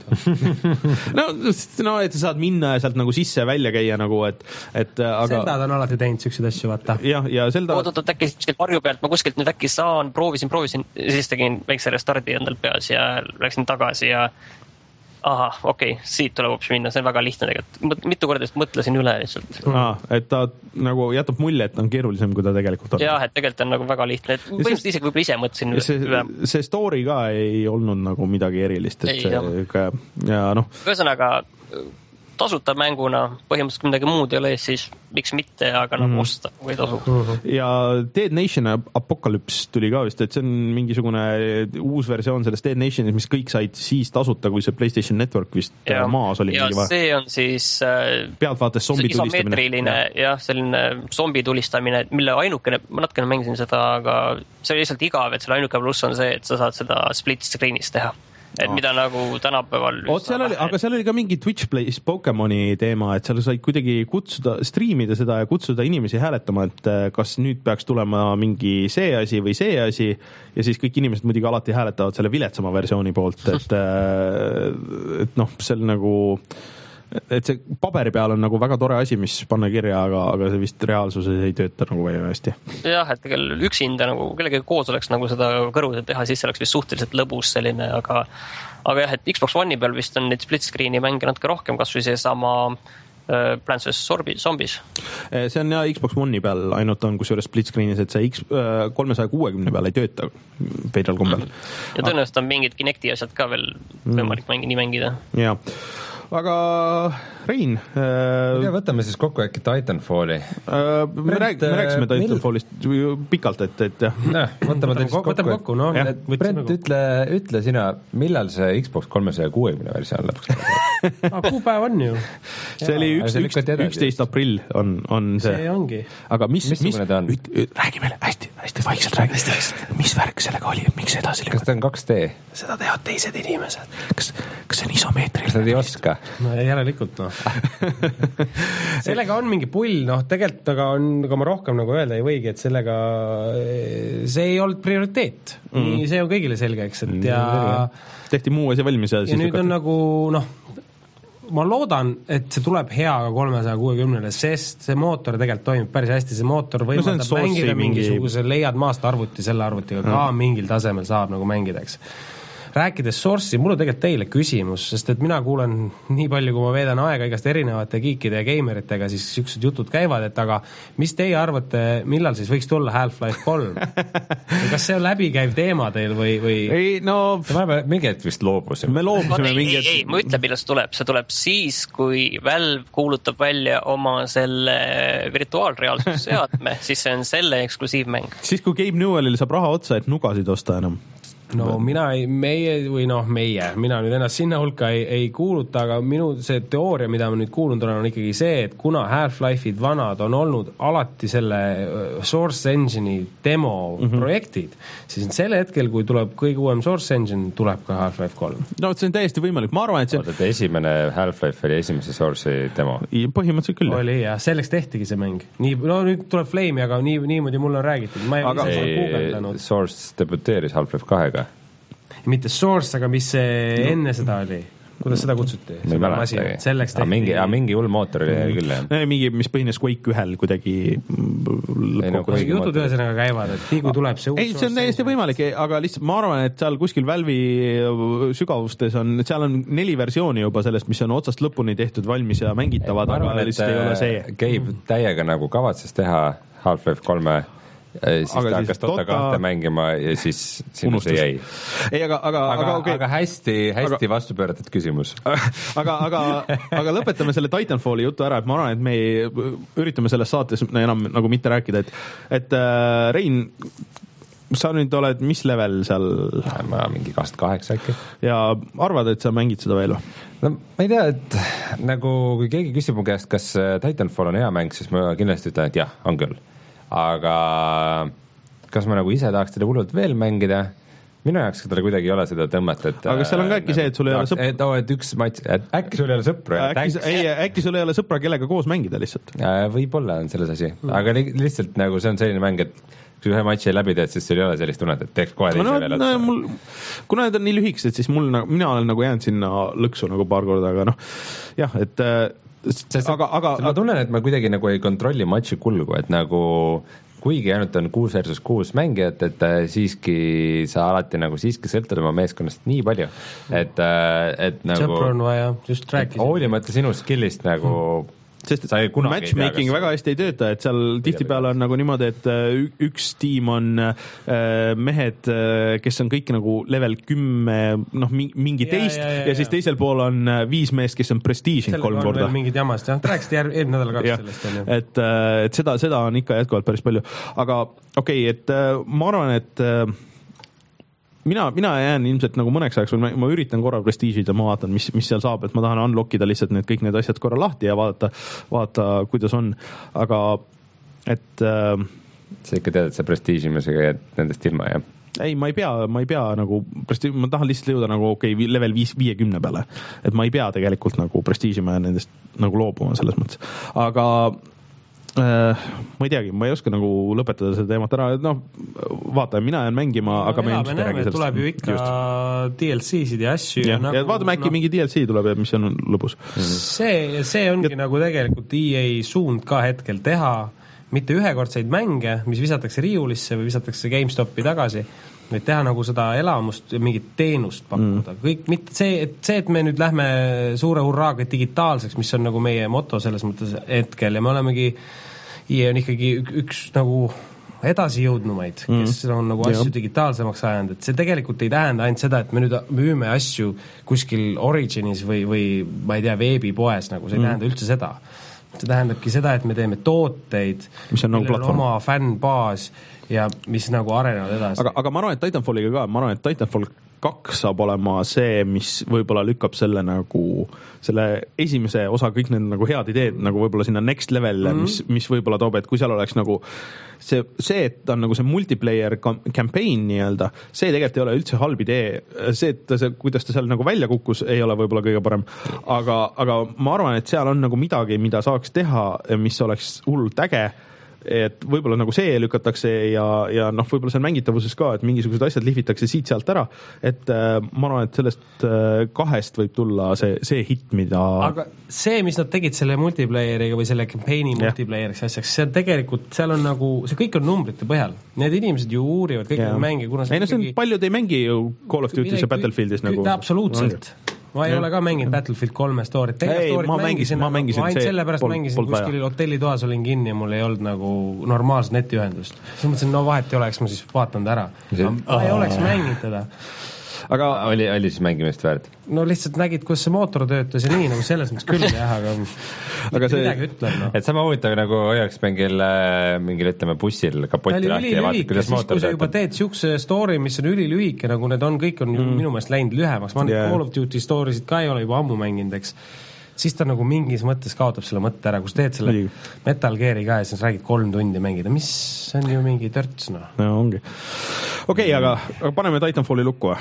no, no, et sa saad minna ja sealt nagu sisse välja käia nagu, et, et aga... Seldad on alati teinud siukseid asju, vaata. Ja, ja Zelda... Oot-oot, äkki kuskilt varju pealt, ma kuskilt nüüd äkki saan, proovisin, proovisin, siis tegin väikse restardi endal peas ja läksin tagasi ja aha, okei, okay, siit tuleb hoopis minna, see on väga lihtne tegelikult. Mitu korda just mõtlesin üle lihtsalt. Aa, et ta nagu jätab mulje, et on keerulisem, kui ta tegelikult on. Jah, et tegelikult on nagu väga lihtne. Et põhimõtteliselt isegi võib-olla ise mõtlesin see, üle. See story ka ei olnud nagu midagi erilist. Et ei, see, ka, ja noh. Ühesõnaga, tasuta mänguna, põhimõtteliselt midagi muud ei ole, siis miks mitte, aga nagu mm. osta või tasu. Mm-hmm. Ja Dead Nation Apocalypse tuli ka vist, et see on mingisugune uus versioon sellest Dead Nationist, mis kõik said siis tasuta, kui see PlayStation Network vist ja, maas oli. Ja see on siis pealtvaates zombi tulistamine. Isomeetriline, jah, selline zombi tulistamine, mille ainukene, ma natukene mängisin seda, aga see oli lihtsalt igav, et selle ainuke pluss on see, et sa saad seda split screen'is teha. Et no. Mida nagu tänapäeval... Oot, seal oli, aga seal oli ka mingi Twitch Plays Pokemoni teema, et seal said kuidagi kutsuda, striimida seda ja kutsuda inimesi hääletama, et kas nüüd peaks tulema mingi see asi või see asi ja siis kõik inimesed muidugi alati hääletavad selle viletsama versiooni poolt, et, et noh, see on nagu... et see paberi peal on nagu väga tore asi, mis panna kirja, aga, aga see vist reaalsuses ei tööta nagu väga hästi. Jah, et tegelikult üksinda nagu kellegi koos oleks nagu seda kõrvuselt teha, siis see oleks vist suhteliselt lõbus selline, aga, aga jah, et Xbox One'i peal vist on neid split screen'i mänge natuke rohkem, kas või see sama äh, Plants versus Zombies. See on jah Xbox One'i peal, ainult on kusjuures split screen'is, et see X, äh, kolmesaja kuuekümne peal ei tööta peidral kombel. Mm. Ja tõenäoliselt on mingid Kinecti asjad ka veel võimalik mm. mängi nii mängida. Jah. Aga Rein äh, ja võtame siis kokku äkki Titanfalli äh, me, rääg, me rääksime Titanfallist mil... pikalt, et, et jah no, võtame võtame kokku, kokku, kokku no, Brent, nagu... ütle, ütle sina, millal see Xbox kolmesaja kuuekümne versioon lõpuks ah, kuupäev on ju see oli üksteist aprill on, on see, see ongi. Aga mis, mis, mis üt, üt, räägi meile hästi, hästi vaikselt räägi, mis värk sellega oli, miks edasi kas ta on kaks D? Seda teevad teised inimesed. Kas, kas see on isomeetriline? Kas nad ei oska? No järelikult noh sellega on mingi pull, noh tegelikult aga on, aga ma rohkem nagu öelda ei võigi, et sellega see ei olnud prioriteet mm. nii see on kõigile selge, eks, et ja tehti muu asja valmis ja, ja nüüd lükati. On nagu noh ma loodan, et see tuleb hea ka kolmesaja kuuekümnele, sest see mootor tegelikult toimib päris hästi, see mootor võimaldab no mängida mingisuguse mingi... leiad maast arvuti, selle arvutiga ka mm. mingil tasemel saab nagu mängida, eks. Rääkides Source'i, mul on tegelikult teile küsimus, sest et mina kuulen nii palju, kui ma veedan aega igast erinevate geekide ja geimeritega, siis siuksed jutud käivad, et aga mis teie arvate, millal siis võiks tulla Half-Life kolm? Kas see on läbikäiv teema teil või, või... Ei, no... mingi hetk vist loobusime. Me loobusime ei, mingi hetk... Ei, ei, ma ütlen, millal see tuleb. See tuleb siis, kui Valve kuulutab välja oma selle virtuaalreaalsusseadme, siis see on selle eksklusiivmäng. Siis, kui Gabe Newellil saab raha otsa, et nugasid osta enam. No mina ei, meie või noh, meie, mina nüüd ennast sinna hulka ei, ei kuuluta, aga minu see teooria, mida ma nüüd kuulnud olen, on ikkagi see, et kuna Half-Life'id vanad on olnud alati selle Source Engine'i demo mm-hmm. projektid, siis selle hetkel, kui tuleb kõige uuem Source Engine, tuleb ka Half-Life kolm. No see on täiesti võimalik, ma arvan, et see... Oot, et esimene Half-Life oli esimese Source'i demo? Põhimõtteliselt küll. Oli jah, selleks tehtigi see mäng. Nii, no nüüd tuleb Flame, aga nii, niimoodi mulle on räägitud. Ma ei aga ei, Source debuteeris Half-Life kahega. Mitte Source, aga mis see enne seda oli? Kuidas seda kutsuti? Ma ei mäleta. Selleks tehti... Mingi, mingi hull mootor oli mm. küll, jah. Mingi, mis põhines Quake ühel kuidagi... No, jutud ühesõnaga käivad, et nii kui tuleb see uus... Ei, see on täiesti võimalik, aga lihtsalt ma arvan, et seal kuskil Valve'i sügavustes on, seal on neli versiooni juba sellest, mis on otsast lõpuni tehtud valmis ja mängitavad, aga lihtsalt ei ole see. Gabe täiega nagu kavatses teha Half-Life kolme siis aga ta hakkas Dota kahte mängima ja siis sinna see jäi. Ei, aga, aga, aga, aga, okay. aga hästi, hästi aga, vastupööratud küsimus. aga, aga, aga lõpetame selle Titanfalli jutu ära, et ma arvan, et me ei, üritame selles saates enam nagu mitte rääkida, et, et äh, Rein, sa nüüd oled, mis level seal? Ma mingi kakskümmend kaheksa äkki. Ja arvad, et sa mängid seda veel? No ma ei tea, et nagu kui keegi küsib mu käest, kas Titanfall on hea mäng, siis ma kindlasti ütlen, et jah, on küll. Aga kas ma nagu ise tahaks teda hullult veel mängida? Minu jaoks teda kuidagi ei ole seda tõmmata, et aga seal on ka äkki see, et sul ei ole sõpra et, oh, et üks matš, et äkki sul ei ole sõpra äkki, ei, äkki sul ei ole sõpra, kellega koos mängida lihtsalt võib-olla on selles asi, mm. aga li- lihtsalt nagu see on selline mäng, et kui ühe matši läbi teed, siis sul ei ole sellist tunnet, et teeks kohe teise no, veel no, mul, kuna need on nii lühikesed, siis mul, mina olen nagu jäänud sinna lõksu nagu paar korda, aga noh, jah, et Sest, aga, aga ma tunnen, et ma kuidagi nagu ei kontrolli matši kulgu, et nagu kuigi ainult on kuus versus kuus mängijat, et siiski sa alati nagu siiski sõltud oma meeskonnast nii palju, et, et nagu sõpru on vaja, just rääkisin. Hoolimata sinu skillist nagu hmm. sest et matchmaking tea, väga hästi ei tööta, et seal tihtipeale on nagu niimoodi, et üks tiim on äh, mehed, kes on kõik nagu level kümme, noh mingi ja, teist ja, ja, ja, ja siis teisel pool on viis meest, kes on prestiižin kolm korda. Mingid jamast, jah, rääksid eelmine nädal kaks sellest. On, et, et seda, seda on ikka jätkuvalt päris palju, aga okei okay,, et ma arvan, et mina, mina jään ilmselt nagu mõneks ajaks, ma, ma üritan korra prestiižida, ma vaatan, mis, mis seal saab, et ma tahan unlockida lihtsalt need kõik need asjad korra lahti ja vaadata, vaadata, kuidas on, aga et äh, sa ikka tead, et sa prestiižimisega jääd nendest ilma, jah? Ei, ma ei pea, ma ei pea nagu presti-, ma tahan lihtsalt jõuda nagu okei, okay, level viis viiekümne peale, et ma ei pea tegelikult nagu prestiižima ja nendest nagu loobuma selles mõttes, aga Uh, ma ei teagi, ma ei oska nagu lõpetada seda teemat ära, et noh, vaata, mina jään mängima, no, aga me ilmselt ei räägi sellest. Tuleb ju ikka just D L C-sid ja asju. Ja, nagu, ja vaatame äkki no, mingi D L C tuleb, mis on lõbus. See, see ongi ja, nagu tegelikult E A suund ka hetkel teha, mitte ühekordseid mänge, mis visatakse riiulisse või visatakse GameStopi tagasi, vaid teha nagu seda elamust, mingit teenust pakkuda. Mm. Kõik, mitte see, et see, et me nüüd lähme suure hurraaga digitaalseks, mis on nagu meie moto selles mõttes hetkel ja me olemegi, E A on ikkagi üks, üks nagu edasi jõudnumaid, kes mm. on nagu asju ja. digitaalsemaks ajanud, et see tegelikult ei tähenda ainult seda, et me nüüd müüme asju kuskil Originis või, või ma ei tea, veebipoes, nagu see ei mm. tähenda üldse seda. See tähendabki seda, et me teeme tooteid, mis on nagu platvorm. Oma fännbaas ja mis nagu arenevad edasi. Aga, aga ma arvan, et Titanfalliga ka, ma arvan, et Titanfall kaks saab olema see, mis võib-olla lükkab selle nagu, selle esimese osa kõik need nagu head ideed nagu võib-olla sinna next level mm-hmm. mis, mis võib-olla toob, et kui seal oleks nagu see, see, et on nagu see multiplayer campaign nii-öelda, see tegelikult ei ole üldse halb idee, see, et see, kuidas ta seal nagu välja kukkus, ei ole võib-olla kõige parem, aga, aga ma arvan, et seal on nagu midagi, mida saaks teha, mis oleks hullult äge, et võib-olla nagu see lükatakse ja, ja noh, võib-olla seal mängitavuses ka, et mingisugused asjad lihvitakse siit-sealt ära, et äh, ma arvan, et sellest äh, kahest võib tulla see, see hitt, mida aga see, mis nad tegid selle multiplayeriga või selle campaign'i multiplayeriks asjaks, see on tegelikult, seal on nagu, see kõik on numbrite põhjal. Need inimesed ju uurivad kõik need mänge, kuna ei no see on, ikkagi... paljud ei mängi ju Call of Duty's ja Battlefieldis nagu absoluutselt. Ma ei ja. ole ka mänginud Battlefield kolme stoorit. Ei, ma mängisin, ma mängisin ainult sellepärast pol, mängisin kuskil hotellitoas olin kinni ja mul ei olnud nagu normaalset netiühendust. Siis mõtlesin, no vahet ei oleks, ma siis vaatan ta ära. Ma ei oleks mänginud teda. Aga oli, oli siis mängimist väärt? No lihtsalt nägid, kus see mootor töötas ja nii, nagu selles mõttes küll, jah, aga, aga see... midagi ütleb, no. Et sama huvitav nagu hoiaks mingil, mingil ütleme bussil kapotti lahti ja vaatad, kuidas mootor töötab. Kui sa juba teed siukse story, mis on ülilühike, nagu need on, kõik on mm. minu meelest läinud lühemaks. Ma yeah. Call of Duty storysid ka ei ole juba ammu mänginud, eks. Siis ta nagu mingis mõttes kaotab selle mõtte ära, kus teed selle Nii. Metal Gear'i ka ja siis räägid kolm tundi mängida, mis on ju mingi törts, noh. No ongi. Okei, okay, aga, aga paneme Titanfalli lukku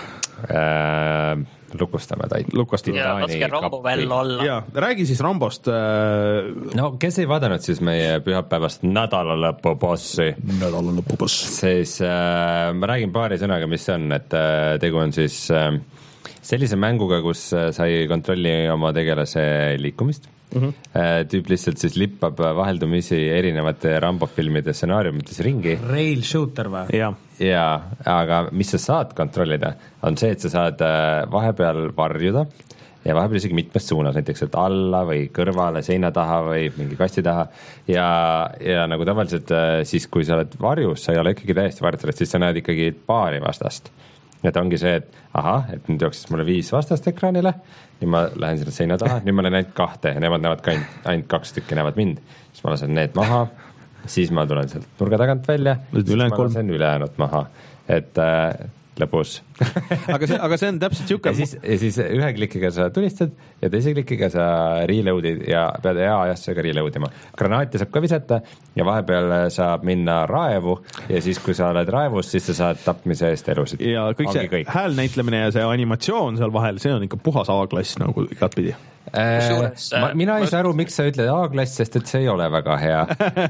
äh, lukustame Titanfalli. Ja laske Rambo veel alla. Ja, räägi siis Rambost. Äh... No kes ei vaadanud siis meie pühapäevast nädalalõpu bossi? Nädalalõpu boss. Siis äh, ma räägin paari sõnaga, mis on, et äh, tegu on siis... Äh, sellise mänguga, kus sai kontrolli oma tegelase liikumist. Mm-hmm. Tüüp lihtsalt siis lippab vaheldumisi erinevate Rambo-filmide stsenaariumites ringi. Rail shooter või? Ja. ja, aga mis sa saad kontrollida, on see, et sa saad vahepeal varjuda ja vahepeal isegi mitmest suunas, näiteks et alla või kõrvale, seina taha või mingi kasti taha ja, ja nagu tavaliselt siis, kui sa oled varjus, sa ei ole ikkagi täiesti varjutud, siis sa näed ikkagi paari vastast. Et ongi see, et ahah, et nüüd jooksis mulle viis vastast ekraanile, nüüd ma lähen sinna seina taha, nüüd ma olen ainult kahte ja nemad näevad ka ainult, ainult kaks tükki näevad mind. Siis ma lasen need maha, siis ma tulen sealt nurga tagant välja, siis ma lasen ülejäänud maha. Et äh, lõbus. aga, see, aga see on täpselt siuke... Ja siis, ja siis ühe klikiga sa tulistad ja teise klikiga sa reloadid ja pead hea ajastusega reloadima. Granaati saab ka visata ja vahepeal saab minna raevu ja siis, kui sa oled raevus, siis sa saad tapmise eest elusid. Ja kõik Ongi see kõik. Häälnäitlemine ja see animatsioon seal vahel, see on ikka puhas A-klass nagu igatpidi. Äh, ma, mina ei saa aru, miks sa ütled A-klass, sest et see ei ole väga hea.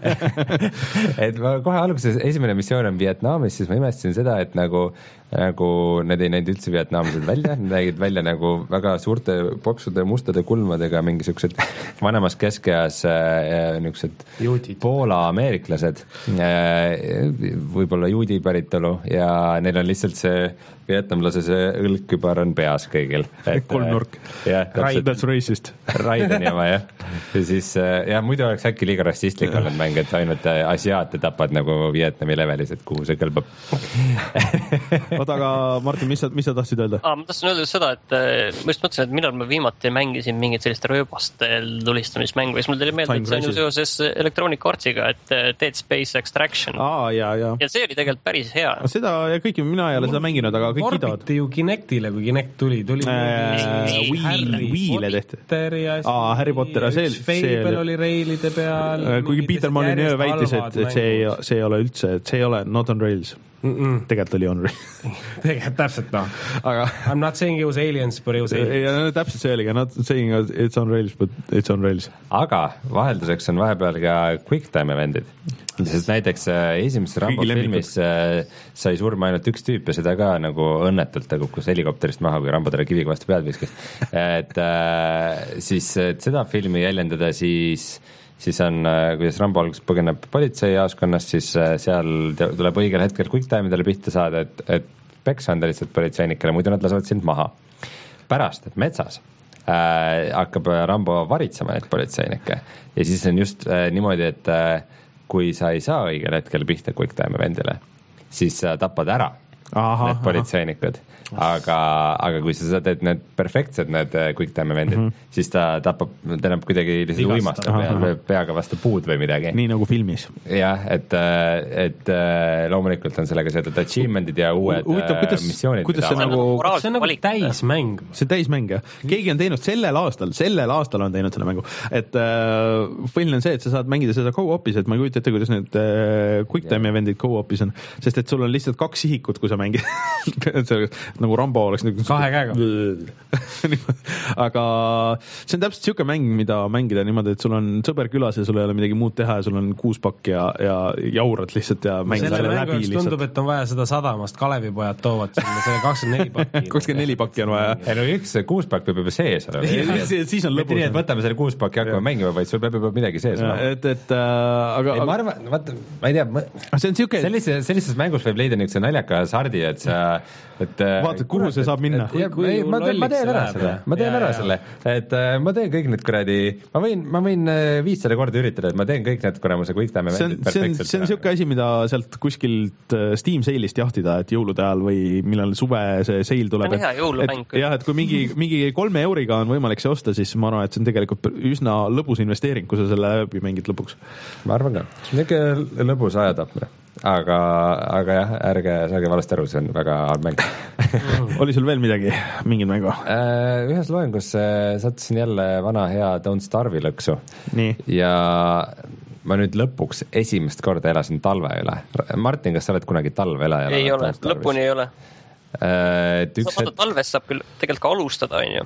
et ma kohe alguses esimene missioon on Vietnamis, siis ma imestasin seda, et nagu, nagu need ei näinud üldse vietnamlased välja, need nägid välja nagu väga suurte poksude mustade kulmadega mingisugused vanemas keskeas äh, niisugused Poola ameeriklased, äh, võib-olla juudi päritolu ja neil on lihtsalt see vietnamlase see õlgkübar on peas kõigil. Kolmnurk. That's racist. Raiden jama, jah. Ja siis, jah, muidu oleks äkki liiga rassistlik olnud mäng, et ainult asiaate tapad nagu Vietnami levelis, et kuhu see kõlbab. Oota, aga Martin, mis sa, mis sa tahtsid öelda? Ah, ma tahtsin öelda seda, et ma just mõtlesin, et millal ma viimati mängisin mingit sellist rööbastel tulistamismängu ja siis mul tuli meelde, et see on ju seoses Electronic Artsiga, et Dead Space Extraction. Aa, ja, ja. Ja see oli tegelikult päris hea. Seda ja kõiki, mina ei ole seda mänginud, aga kõik kiidavad. Orbiti ju Kinectile, kui Kinect tuli, tuli äh, Wii'le tehti. Aa, Harry Potter, see, Fable oli reilide peal. Kuigi Peter Molyneux väitis, et, et see, ei, see ei ole üldse, et see ei ole not on rails. Mm -mm. Tegelikult oli on rails. Tegelikult täpselt, noh. Aga... I'm not saying it was aliens, but it was aliens. Ja, no, täpselt see oli, not saying it's on rails, but it's on rails. Aga vahelduseks on vahepeal ka quicktime eventid. Sest näiteks esimeses Rambo filmis sai surma ainult üks tüüp ja seda ka nagu õnnetult ta kukkus helikopterist maha, kui Rambo talle kiviga vastu pead viskas. Et siis et seda filmi jäljendada, siis siis on, kuidas Rambo alguses põgeneb politseijaoskonnast, siis seal tuleb õigel hetkel quicktime'idele pihta saada, et, et peksa anda lihtsalt politseinikele, muidu nad lasevad sind maha. Pärast, et metsas äh, hakkab Rambo varitsema neid politseinikke ja siis on just äh, niimoodi, et äh, kui sa ei saa õigel hetkel pihta quicktime eventile, siis sa tapad ära aha, need politseinikud. Aga, aga kui sa teed need perfektsed need quicktime eventid, mm -hmm. siis ta tapab, tähendab kuidagi lihtsalt uimastab pea, peaga vastu puud või midagi. Nii nagu filmis. Jah, et, et loomulikult on sellega seotud achievementid ja uued Uitab, kuidas, missioonid. Kuidas see, nagu, see on nagu täismäng. See on täismäng, jah. Keegi on teinud sellel aastal, sellel aastal on teinud selle mängu. Et äh, põhiline on see, et sa saad mängida seda co-op'is, et ma ei kujuta ette, kuidas need äh, quicktime eventid co-op'is on, sest et sul on lihtsalt kaks sihikut, kus kui sa mängid nagu Rambo oleks nagu kahe käega. Aga see on täpselt siuke mäng, mida mängida niimoodi, et sul on sõber külas ja sul ei ole midagi muud teha ja sul on kuus pakki ja, ja jaurad lihtsalt ja mängid selle läbi lihtsalt. Tundub, et on vaja seda sadamast, Kalevipojad toovad sinna selle kakskümmend neli pakki. kakskümmend neli pakki on vaja. ei no üks kuus pakk peab juba sees olema. Siis on lõbus. Et võtame selle kuus pakki hakkama mängima, vaid sul peab juba midagi sees olema. Et, et äh, aga... Ei, ma arvan, vaata, ma ei tea, ma... see on siuke... Sellise, sellises mängus võib leida niisuguse naljaka sardi, et sa et, vaatad, kuhu see saab minna. Ja, ei, ma, ma teen ära selle, ma teen ära selle, et ma teen kõik need kuradi, ma võin, ma võin viissada korda üritada, et ma teen kõik need kuramuse quick time eventid perfektselt. See on siuke asi, mida sealt kuskilt Steam Sale'ist jahtida, et jõulude ajal või millal suve see sale tuleb. See on hea jõulumäng. Jah, et kui mingi, mingi kolme euriga on võimalik see osta, siis ma arvan, et see on tegelikult üsna lõbus investeering, kui sa selle läbi mängid lõpuks. Ma arvan ka. See on ikka lõbus ajatapne. Aga, aga jah, ärge saage valesti aru, see on väga halb mäng. Oli sul veel midagi, mingid mängu? Ühes loengus sattusin jälle vana hea Don't Starve'i lõksu. Nii. Ja ma nüüd lõpuks esimest korda elasin talve üle. Martin, kas sa oled kunagi talve elaja? Ei ole, lõpuni ei ole. Et üks sa vaata, talvest saab küll tegelikult ka alustada, on ju.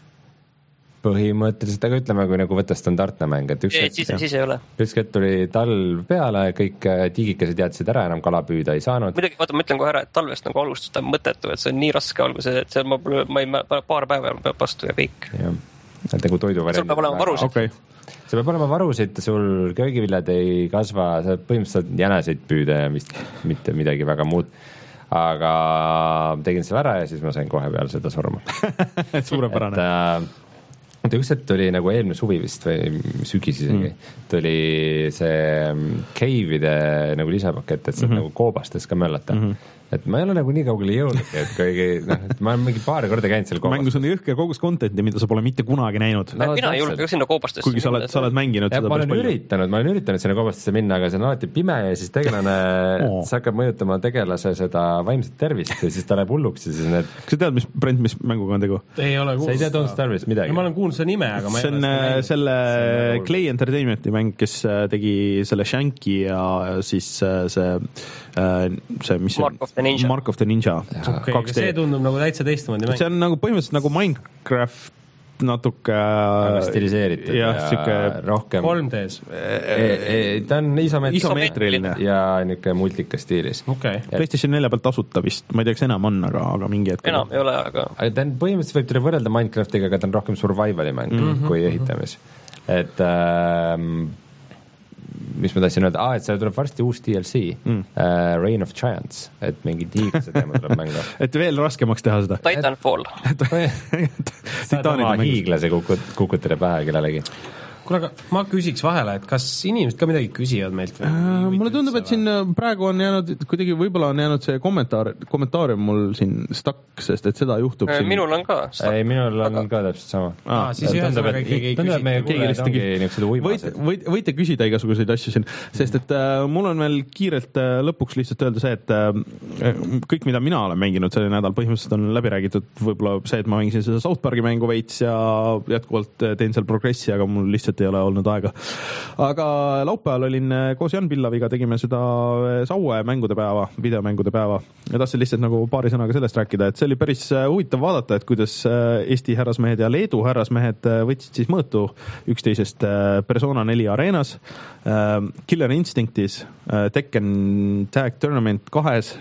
Põhimõtteliselt, aga ütleme, kui nagu võtta standardne mäng, et üks ei, siis, siis ei ole. Üks hetk tuli talv peale, kõik tiigikesed jätsid ära, enam kala püüda ei saanud. Midagi, vaata, ma ütlen kohe ära, et talvest nagu alustada mõttetu, et see on nii raske alguses, et see, ma, ma ei paar päeva peab vastu ja kõik. Jah, et nagu toiduvariant. Sul peab olema varusid. Okay. See peab olema varusid, sul köögiviljad ei kasva, sa põhimõtteliselt jäneseid püüda ja vist mitte midagi väga muud. Aga tegin selle ära ja siis ma sain kohe peale seda surma. Suurepärane. Et, et üks hetk tuli nagu eelmine suvi vist või sügis isegi, mm. tuli see cave'ide nagu lisapakett, et saad mm -hmm. nagu koobastes ka möllata. Mm -hmm. Et ma ei ole nagu nii kaugele jõudnud, et kuigi, noh, et ma olen mingi paar korda käinud seal koobastes. Mängus on jõhker kogus contenti, mida sa pole mitte kunagi näinud. No, mina ei julge ka sinna koobastesse. Kuigi sa oled, sa oled mänginud ja, seda ma olen palju. üritanud, ma olen üritanud sinna koobastesse minna, aga see on alati pime ja siis tegelane oh. see hakkab mõjutama tegelase seda vaimset tervist ja siis ta läheb hulluks ja siis need... Kas sa tead, mis, Brent, mis mänguga on tegu? Ei ole kuulnud. Sa ei tea Don't Starve'ist midagi? No, ma olen kuulnud seda nime, aga ma see on ei selle see Clay Entertainmenti mäng, kes tegi selle Shanky ja siis see, see mis Mark of the Ninja. Mark of the Ninja. Okay, see tundub nagu täitsa teistmoodi mäng. See on nagu põhimõtteliselt nagu Minecraft natuke stiliseeritud ja, ja siuke rohkem kolm D-s. Ta on isomeetriline, isomeetriline ja niisugune multika stiilis. Okay. PlayStation nelja pealt tasuta vist, ma ei tea, kas enam on, aga, aga mingi hetk. Enam ei ole, aga... aga ta on põhimõtteliselt võib teda võrrelda Minecraftiga, aga ta on rohkem survivali mäng mm -hmm. kui ehitamis. Et ähm, mis ma tahtsin öelda, ah, et seal tuleb varsti uus D L C mm. uh, Reign of Giants, et mingi tiiglase teema tuleb mängu. Et veel raskemaks teha seda. Titanfall. Saad oma hiiglase kukut, kukutada pähe kellelegi. Kuule, aga ma küsiks vahele, et kas inimesed ka midagi küsivad meilt või? Äh, mulle tundub, et siin praegu on jäänud, kuidagi võib-olla on jäänud see kommentaar, kommentaarium mul siin stuck, sest et seda juhtub siin. Minul on ka stuck. Ei, minul on aga... ka täpselt sama. Ah, siis ühesõnaga keegi ei küsi. Meie kuulajad ongi niisugused uimased. Võite, võite küsida igasuguseid asju siin, sest et äh, mul on veel kiirelt äh, lõpuks lihtsalt öelda see, et äh, kõik, mida mina olen mänginud selle nädal, põhimõtteliselt on läbi räägitud võib-olla see, et ma mängisin seda South Parki mängu veits ja jätkuvalt teen seal progressi, aga mul lihtsalt ei ole olnud aega. Aga laupäeval olin koos Jan Pillaviga, tegime seda Saue mängude päeva, videomängude päeva ja tahtsin lihtsalt nagu paari sõnaga sellest rääkida, et see oli päris huvitav vaadata, et kuidas Eesti härrasmehed ja Leedu härrasmehed võtsid siis mõõtu üksteisest Persona neli areenas, Killer Instinctis, Tekken Tag Tournament kahes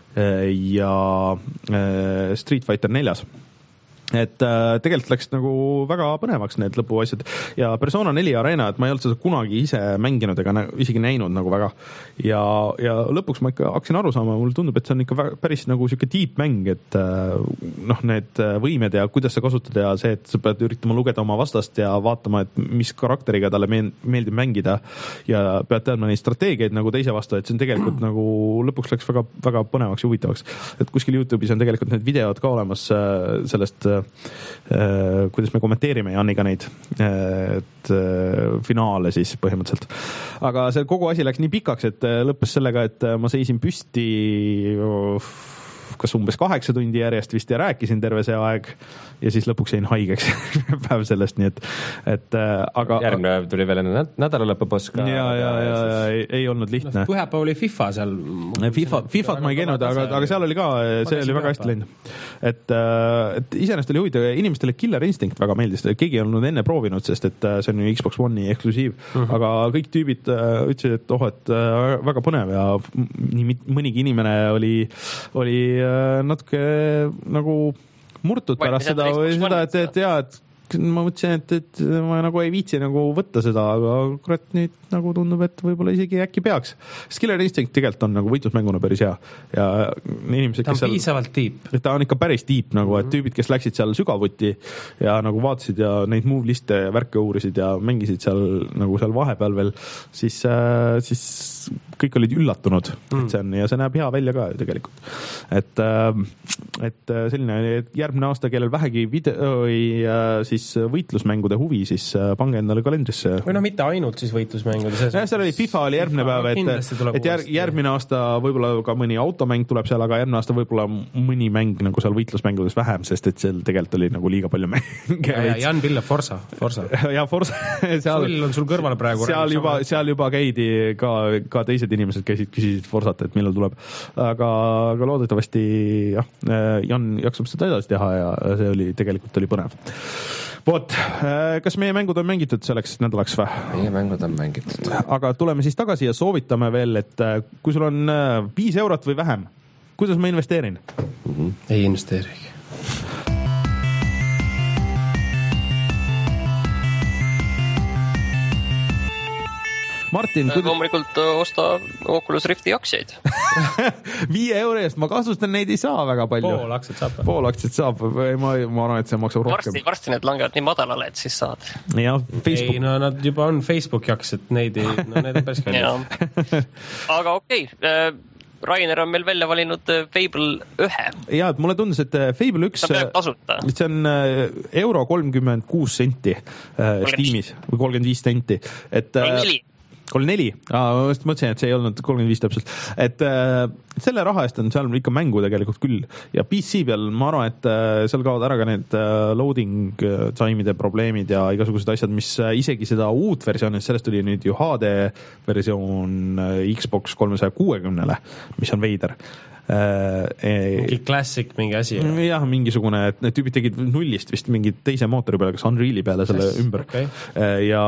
ja Street Fighter neljas. Et äh, tegelikult läks nagu väga põnevaks need lõpuasjad ja Persona neli Arena, et ma ei olnud seda kunagi ise mänginud ega nä- isegi näinud nagu väga ja, ja lõpuks ma ikka hakkasin aru saama, mulle tundub, et see on ikka väga, päris nagu siuke deep mäng, et äh, noh, need võimed ja kuidas sa kasutad ja see, et sa pead üritama lugeda oma vastast ja vaatama, et mis karakteriga talle meeldib mängida ja pead teadma neid strateegiaid nagu teise vastu, et see on tegelikult nagu lõpuks läks väga, väga põnevaks ja huvitavaks, et kuskil YouTube'is on tegelikult need videod ka olemas äh, sellest Uh, kuidas me kommenteerime Janiga neid et uh, finaale siis põhimõtteliselt. Aga see kogu asi läks nii pikaks, et lõppes sellega, et ma seisin püsti uh, kas umbes kaheksa tundi järjest vist ja rääkisin terve see aeg ja siis lõpuks jäin haigeks päev sellest, nii et, et aga järgmine päev tuli veel enne nädalalõpuboss ka. ja, ja, ja, ja ei, ei olnud lihtne no,. pühapäev oli FIFA seal. FIFA, FIFAt ma ei käinud, aga, aga seal oli ka, see oli väga hästi läinud. Et, et iseenesest oli huvitav, inimestele Killer Instinct väga meeldis, keegi ei olnud enne proovinud, sest et see on ju Xbox One'i eksklusiiv, uh-huh. aga kõik tüübid ütlesid, et oh, et väga põnev ja nii mõnigi inimene oli, oli natuke nagu murtud pärast seda, seda, et, et jaa, et ma mõtlesin, et, et ma nagu ei viitsi nagu võtta seda, aga kurat nüüd nagu tundub, et võib-olla isegi äkki peaks. Sest Killer Instinct tegelikult on nagu võitlusmänguna päris hea. Ja inimesed, ta on seal, piisavalt tiip. Ta on ikka päris tiip, nagu, et tüübid, kes läksid seal sügavuti ja nagu vaatasid ja neid move liste ja värke uurisid ja mängisid seal nagu seal vahepeal veel, siis, siis kõik olid üllatunud, mm. et see on, ja see näeb hea välja ka tegelikult. Et, et selline järgmine aasta, kellel vähegi video siis võitlusmängude huvi, siis pange endale kalendrisse. Või no mitte ainult siis võitlusmängude. Ja, seal oli FIFA oli järgmine päev, et, et jär, järgmine aasta võib-olla ka mõni automäng tuleb seal, aga järgmine aasta võib-olla mõni mäng nagu seal võitlusmängudes vähem, sest et seal tegelikult oli nagu liiga palju mänge. Ja, ja Jan Pille, Forza. Forza. Ja Forza. Seal, sul on sul kõrval praegu. Seal juba, seal juba käidi ka, ka teised inimesed käisid, küsisid Forzat, et millal tuleb. Aga, aga loodetavasti jah, Jan jaksab seda edasi teha ja see oli, tegelikult oli põnev. Vot, kas meie mängud on mängitud selleks nädalaks või? Meie mängud on mängitud. Aga tuleme siis tagasi ja soovitame veel, et kui sul on viis eurot või vähem, kuidas ma investeerin? Mm-hmm. Ei investeerigi. Martin, kuidas... loomulikult osta Oculus Rifti aktsiaid. Viie euro eest, ma kasustan, neid ei saa väga palju. Pool aktsiat saab. Pool aktsiat saab, ma, ma arvan, et see maksab rohkem. Varsti, varsti need langevad nii madalale, et siis saad. Ja, Facebook... Ei, no nad juba on Facebooki aktsiat, neid ei, no need on päris kallid. Aga okei, okay. Rainer on meil välja valinud Fable ühe. Ja, et mulle tundus, et Fable üks... Ta peab tasuta. See on euro kolmkümmend kuus senti Steamis või kolmkümmend viis senti. Et, kolmkümmend neli. kolmkümmend neli, ma mõtlesin, et see ei olnud kolmkümmend viis täpselt, et äh, selle raha eest on seal ikka mängu tegelikult küll ja P C peal ma arvan, et äh, seal kaovad ära ka need äh, loading time'ide probleemid ja igasugused asjad, mis äh, isegi seda uut versiooni, sellest tuli nüüd ju H D versioon äh, Xbox kolmesaja kuuekümnele, mis on veider. mingi klassik mingi asi jah, mingisugune, et need tüübid tegid nullist vist mingi teise mootori peale, kas Unreali peale selle Sest, ümber okay. ja,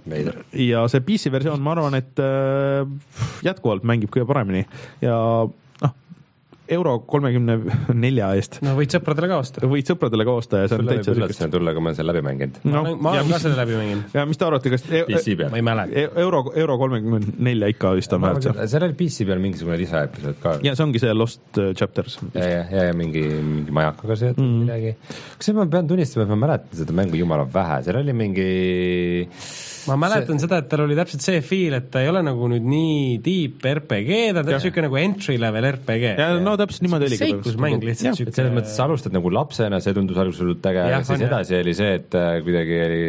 ja see P C versioon ma arvan, et jätkuvalt mängib kõige paremini ja noh, euro kolmekümne nelja eest. No võid sõpradele ka osta. Võid sõpradele ka osta ja see on täitsa sükest. See on tulla, kui ma olen selle läbi mänginud. No, ma olen ka selle läbi mänginud. Ja mis te arvate, kas P C peal? Ma ei mäleta. Euro, euro kolmekümne nelja ikka vist on väärt see. Seal oli P C peal mingisugune lisaepisood ka. Ja see ongi see Lost Chapters. Ja, ja, ja, ja mingi, mingi majakaga see mm. midagi. Kas ma pean tunnistama, et ma mäletan seda mängu jumala vähe. Seal oli mingi... Ma mäletan see... seda, et tal oli täpselt see feel, et ta ei ole nagu nüüd nii deep R P G, ta on täpselt siuke nagu entry level R P G. Ja no täpselt niimoodi oli. Seikusmäng lihtsalt siuke. Selles mõttes alustad nagu lapsena, see tundus alguselt äge, ja siis edasi oli see, et kuidagi oli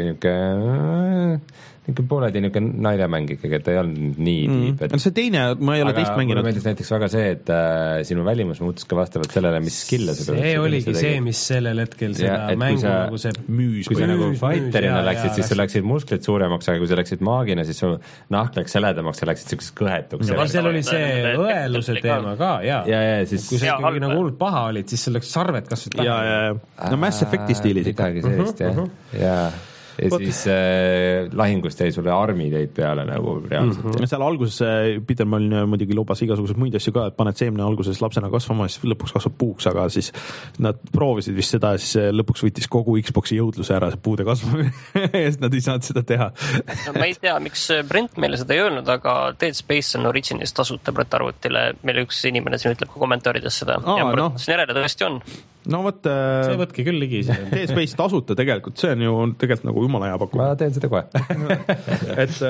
niuke niisugune pooledi niisugune naljamäng ikkagi, et ta ei olnud nii mm. tiip. Et... see teine, ma ei ole teist mänginud. Aga meeldis näiteks väga see, et äh, sinu välimus muutus ka vastavalt sellele, mis skill'e sa see oligi see, mis sellel hetkel seda ja, mängu sa, nagu see müüs. Kui sa nagu fighterina läksid, siis sul läksid musklid suuremaks, aga kui sa läksid maagina, siis su nahk läks seledamaks, sa läksid selliseks kõhetuks. Ja seal oli see õeluse teema ka, jaa. Ja, ja, siis... Kui sa ikkagi nagu hullult paha olid, siis sul läks sarved kasvõi taha. Ja, ja, no Mass Effecti stiilis ikka. Midagi sellist, jah. Jaa. Ja But... siis äh, lahingust jäi sulle armi teid peale nagu reaalselt. Mm-hmm. Seal alguses Peter Mall muidugi lubas igasuguseid muid asju ka, et paned seemne alguses lapsena kasvama, siis lõpuks kasvab puuks, aga siis nad proovisid vist seda ja siis lõpuks võttis kogu Xboxi jõudluse ära see puude kasvamine ja siis nad ei saanud seda teha. No, ma ei tea, miks Brent meile seda ei öelnud, aga Dead Space on Originis tasuta Brett arvutile. Meil üks inimene siin ütleb ka kommentaarides seda. Aa, ja no. Siin järele tõesti on. No võt, see võtke küll ligi. Dead Space tasuta tegelikult, see on ju tegelikult nagu jumala hea pakkumine. Ma teen seda kohe. et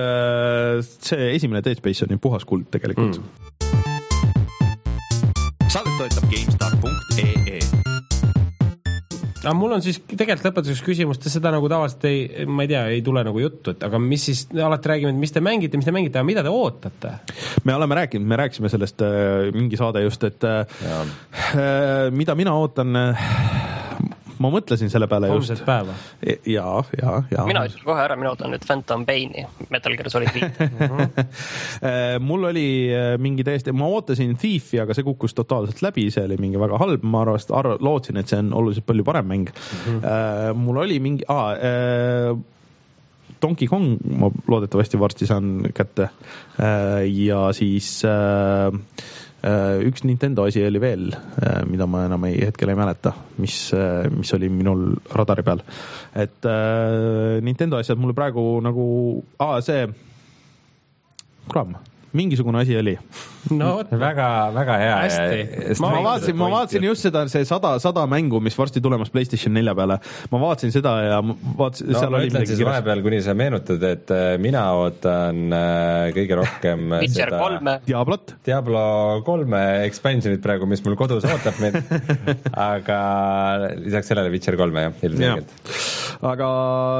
see esimene Dead Space on ju puhas kuld tegelikult. Mm. Saadet toetab GameStar punkt ee. aga mul on siis tegelikult lõpetuseks küsimus, te seda nagu tavaliselt ei, ma ei tea, ei tule nagu juttu, et aga mis siis, alati räägime, et mis te mängite, mis te mängite, aga mida te ootate? Me oleme rääkinud, me rääkisime sellest äh, mingi saade just, et äh, mida mina ootan äh, ma mõtlesin selle peale just. Homset päeva. Ja, ja, ja. Mina ütlen kohe ära, mina ootan nüüd Phantom Paini, Metal Gear Solid viis. Mul oli mingi täiesti, ma ootasin Thiefi, aga see kukkus totaalselt läbi, see oli mingi väga halb, ma arvast, arv, lootsin, et see on oluliselt palju parem mäng. Mm-hmm. Mul oli mingi, aa, äh, Donkey Kong ma loodetavasti varsti saan kätte ja siis üks Nintendo asi oli veel, mida ma enam ei, hetkel ei mäleta, mis, mis oli minul radari peal. Et Nintendo asjad mulle praegu nagu, aa, see Kram, mingisugune asi oli. No, väga, väga hea. Ma, ma vaatasin, ma vaatasin just seda, see sada, sada mängu, mis varsti tulemas PlayStation nelja peale. Ma vaatasin seda ja vaatasin, no, seal ma oli ütlen siis vahepeal, kuni sa meenutad, et mina ootan kõige rohkem Witcher seda kolme. Diablot. Diablo kolme expansionit praegu, mis mul kodus ootab mind. Aga lisaks sellele Witcher kolme, jah, ilmselgelt. Ja. Aga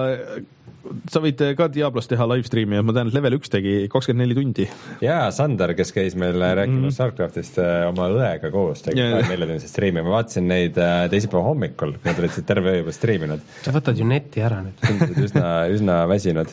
sa võid ka Diablost teha live streami ja ma tean, et level üks tegi kakskümmend neli tundi. Jaa, Sander, kes käis meil rääkimas mm-hmm. Starcraftist oma õega koos, tegi yeah. neljatunnised streami. Ma vaatasin neid teisipäeva hommikul, nad olid terve öö juba streaminud. Sa võtad ju netti ära nüüd. üsna, üsna väsinud.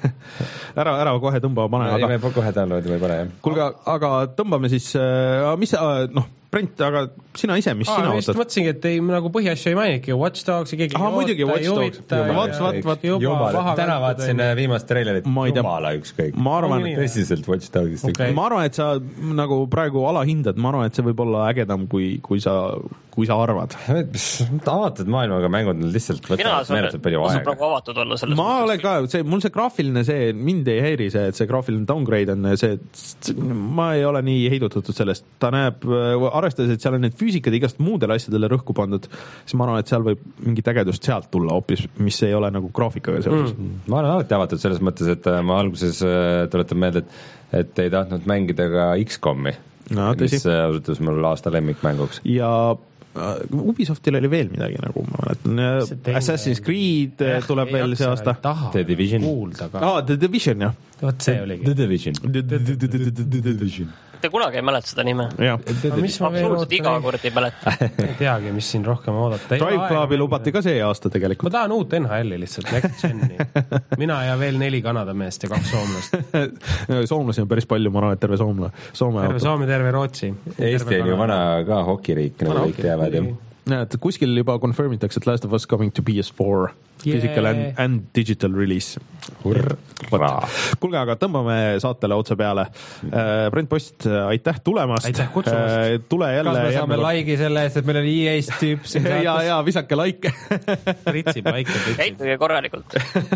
ära, ära kohe tõmba, pane. No, aga... ei, me kohe downloadi või pane, jah. Kuulge, aga tõmbame siis, mis, noh, Brent, aga sina ise, mis Aa, sina ootad? Mõtlesingi, et ei, nagu põhiasju ei mainiki, Watch Dogs ja keegi Aha, muidugi Watch Dogs. Vaat, vaat, vaat. Jumala, täna vaatasin viimast treilerit, jumala ükskõik. Ma arvan, et tõsiselt Watch Dogsist. Okay. Ma arvan, et sa nagu praegu alahindad, ma arvan, et see võib olla ägedam, kui, kui sa, kui sa arvad. Avatud maailmaga mängud lihtsalt võtavad meeletult palju aega. Praegu avatud olla selles ma olen ka, see, mul see graafiline, see mind ei häiri see, et see graafiline downgrade on see, ma ei ole nii heidutatud sellest. Ta näeb, arvestades, et seal on need füüsikad igast muudele asjadele rõhku pandud, siis ma arvan, et seal võib mingit ägedust sealt tulla hoopis, mis ei ole nagu graafikaga seoses. Mm. Ma olen alati avatud selles mõttes, et ma alguses tuletan meelde, et, et ei tahtnud mängida ka X COM-i, no, mis osutus mul aasta lemmikmänguks. Ja Ubisoftil oli veel midagi, nagu ma mäletan. Assassin's Creed eh, tuleb veel see aasta. The Division. Ah, The Division, jah. Vot see oligi. The Division. The Division. Te kunagi ei mäleta seda nime. Absoluutselt iga kord ei mäleta. Ei teagi, mis siin rohkem oodata. Drive Clubi lubati ka see aasta tegelikult. Ma tahan uut N H L-i lihtsalt, Next Geni. Mina ja veel neli Kanada meest ja kaks soomlast. Soomlasi on päris palju, ma arvan, et terve Soomla. Soome terve Soome, terve Rootsi. Eesti on ju vana ka hokiriik, nagu kõik teavad ju. Et kuskil juba confirmitakse, et Last of Us coming to P S four yeah. Physical and, and digital release. Kuulge, aga tõmbame saatele otse peale. Brent Post, aitäh tulemast. Aitäh kutsumast. Tule jälle. Kas me saame jälle... laigi selle eest, et meil on E A-st tüüp siin saates? ja, ja, visake like. Pritsib laike. Käituge korralikult.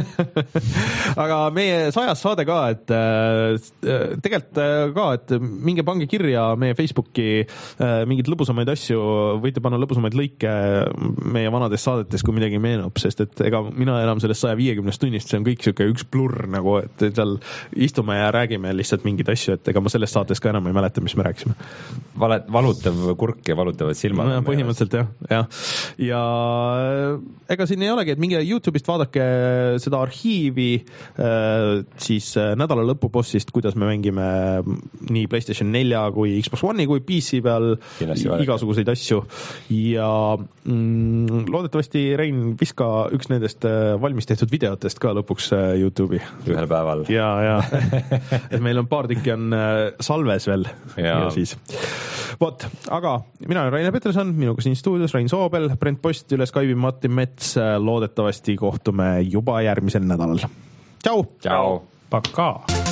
aga meie sajas saade ka, et tegelikult ka, et minge pange kirja meie Facebooki mingid lõbusamaid asju, võite panna lõbusamaid lõike meie vanades saadetes, kui midagi meenub, sest et ega mina enam sellest saja viiekümnest tunnist, see on kõik siuke üks blurr nagu, et seal istume ja räägime lihtsalt mingeid asju, et ega ma sellest saates ka enam ei mäleta, mis me rääkisime. Valet, valutav kurk ja valutavad silmad. No, põhimõtteliselt jah, jah. Ja ega siin ei olegi, et minge YouTube'ist vaadake seda arhiivi siis nädala lõpubossist, kuidas me mängime nii PlayStation nelja kui Xbox One'i kui P C peal igasuguseid asju ja mm, loodetavasti Rein viska üks nendest valmis tehtud videotest ka lõpuks YouTube'i. Ühel päeval. Ja, ja. et meil on paar tükki on salves veel. Ja, ja siis. Vot, aga mina olen Rainer Peterson, minuga siin stuudios Rein Soobel, Brent Post, üle Skype'i Matti Mets. Loodetavasti kohtume juba järgmisel nädalal. Tšau! Tšau! Pakaa!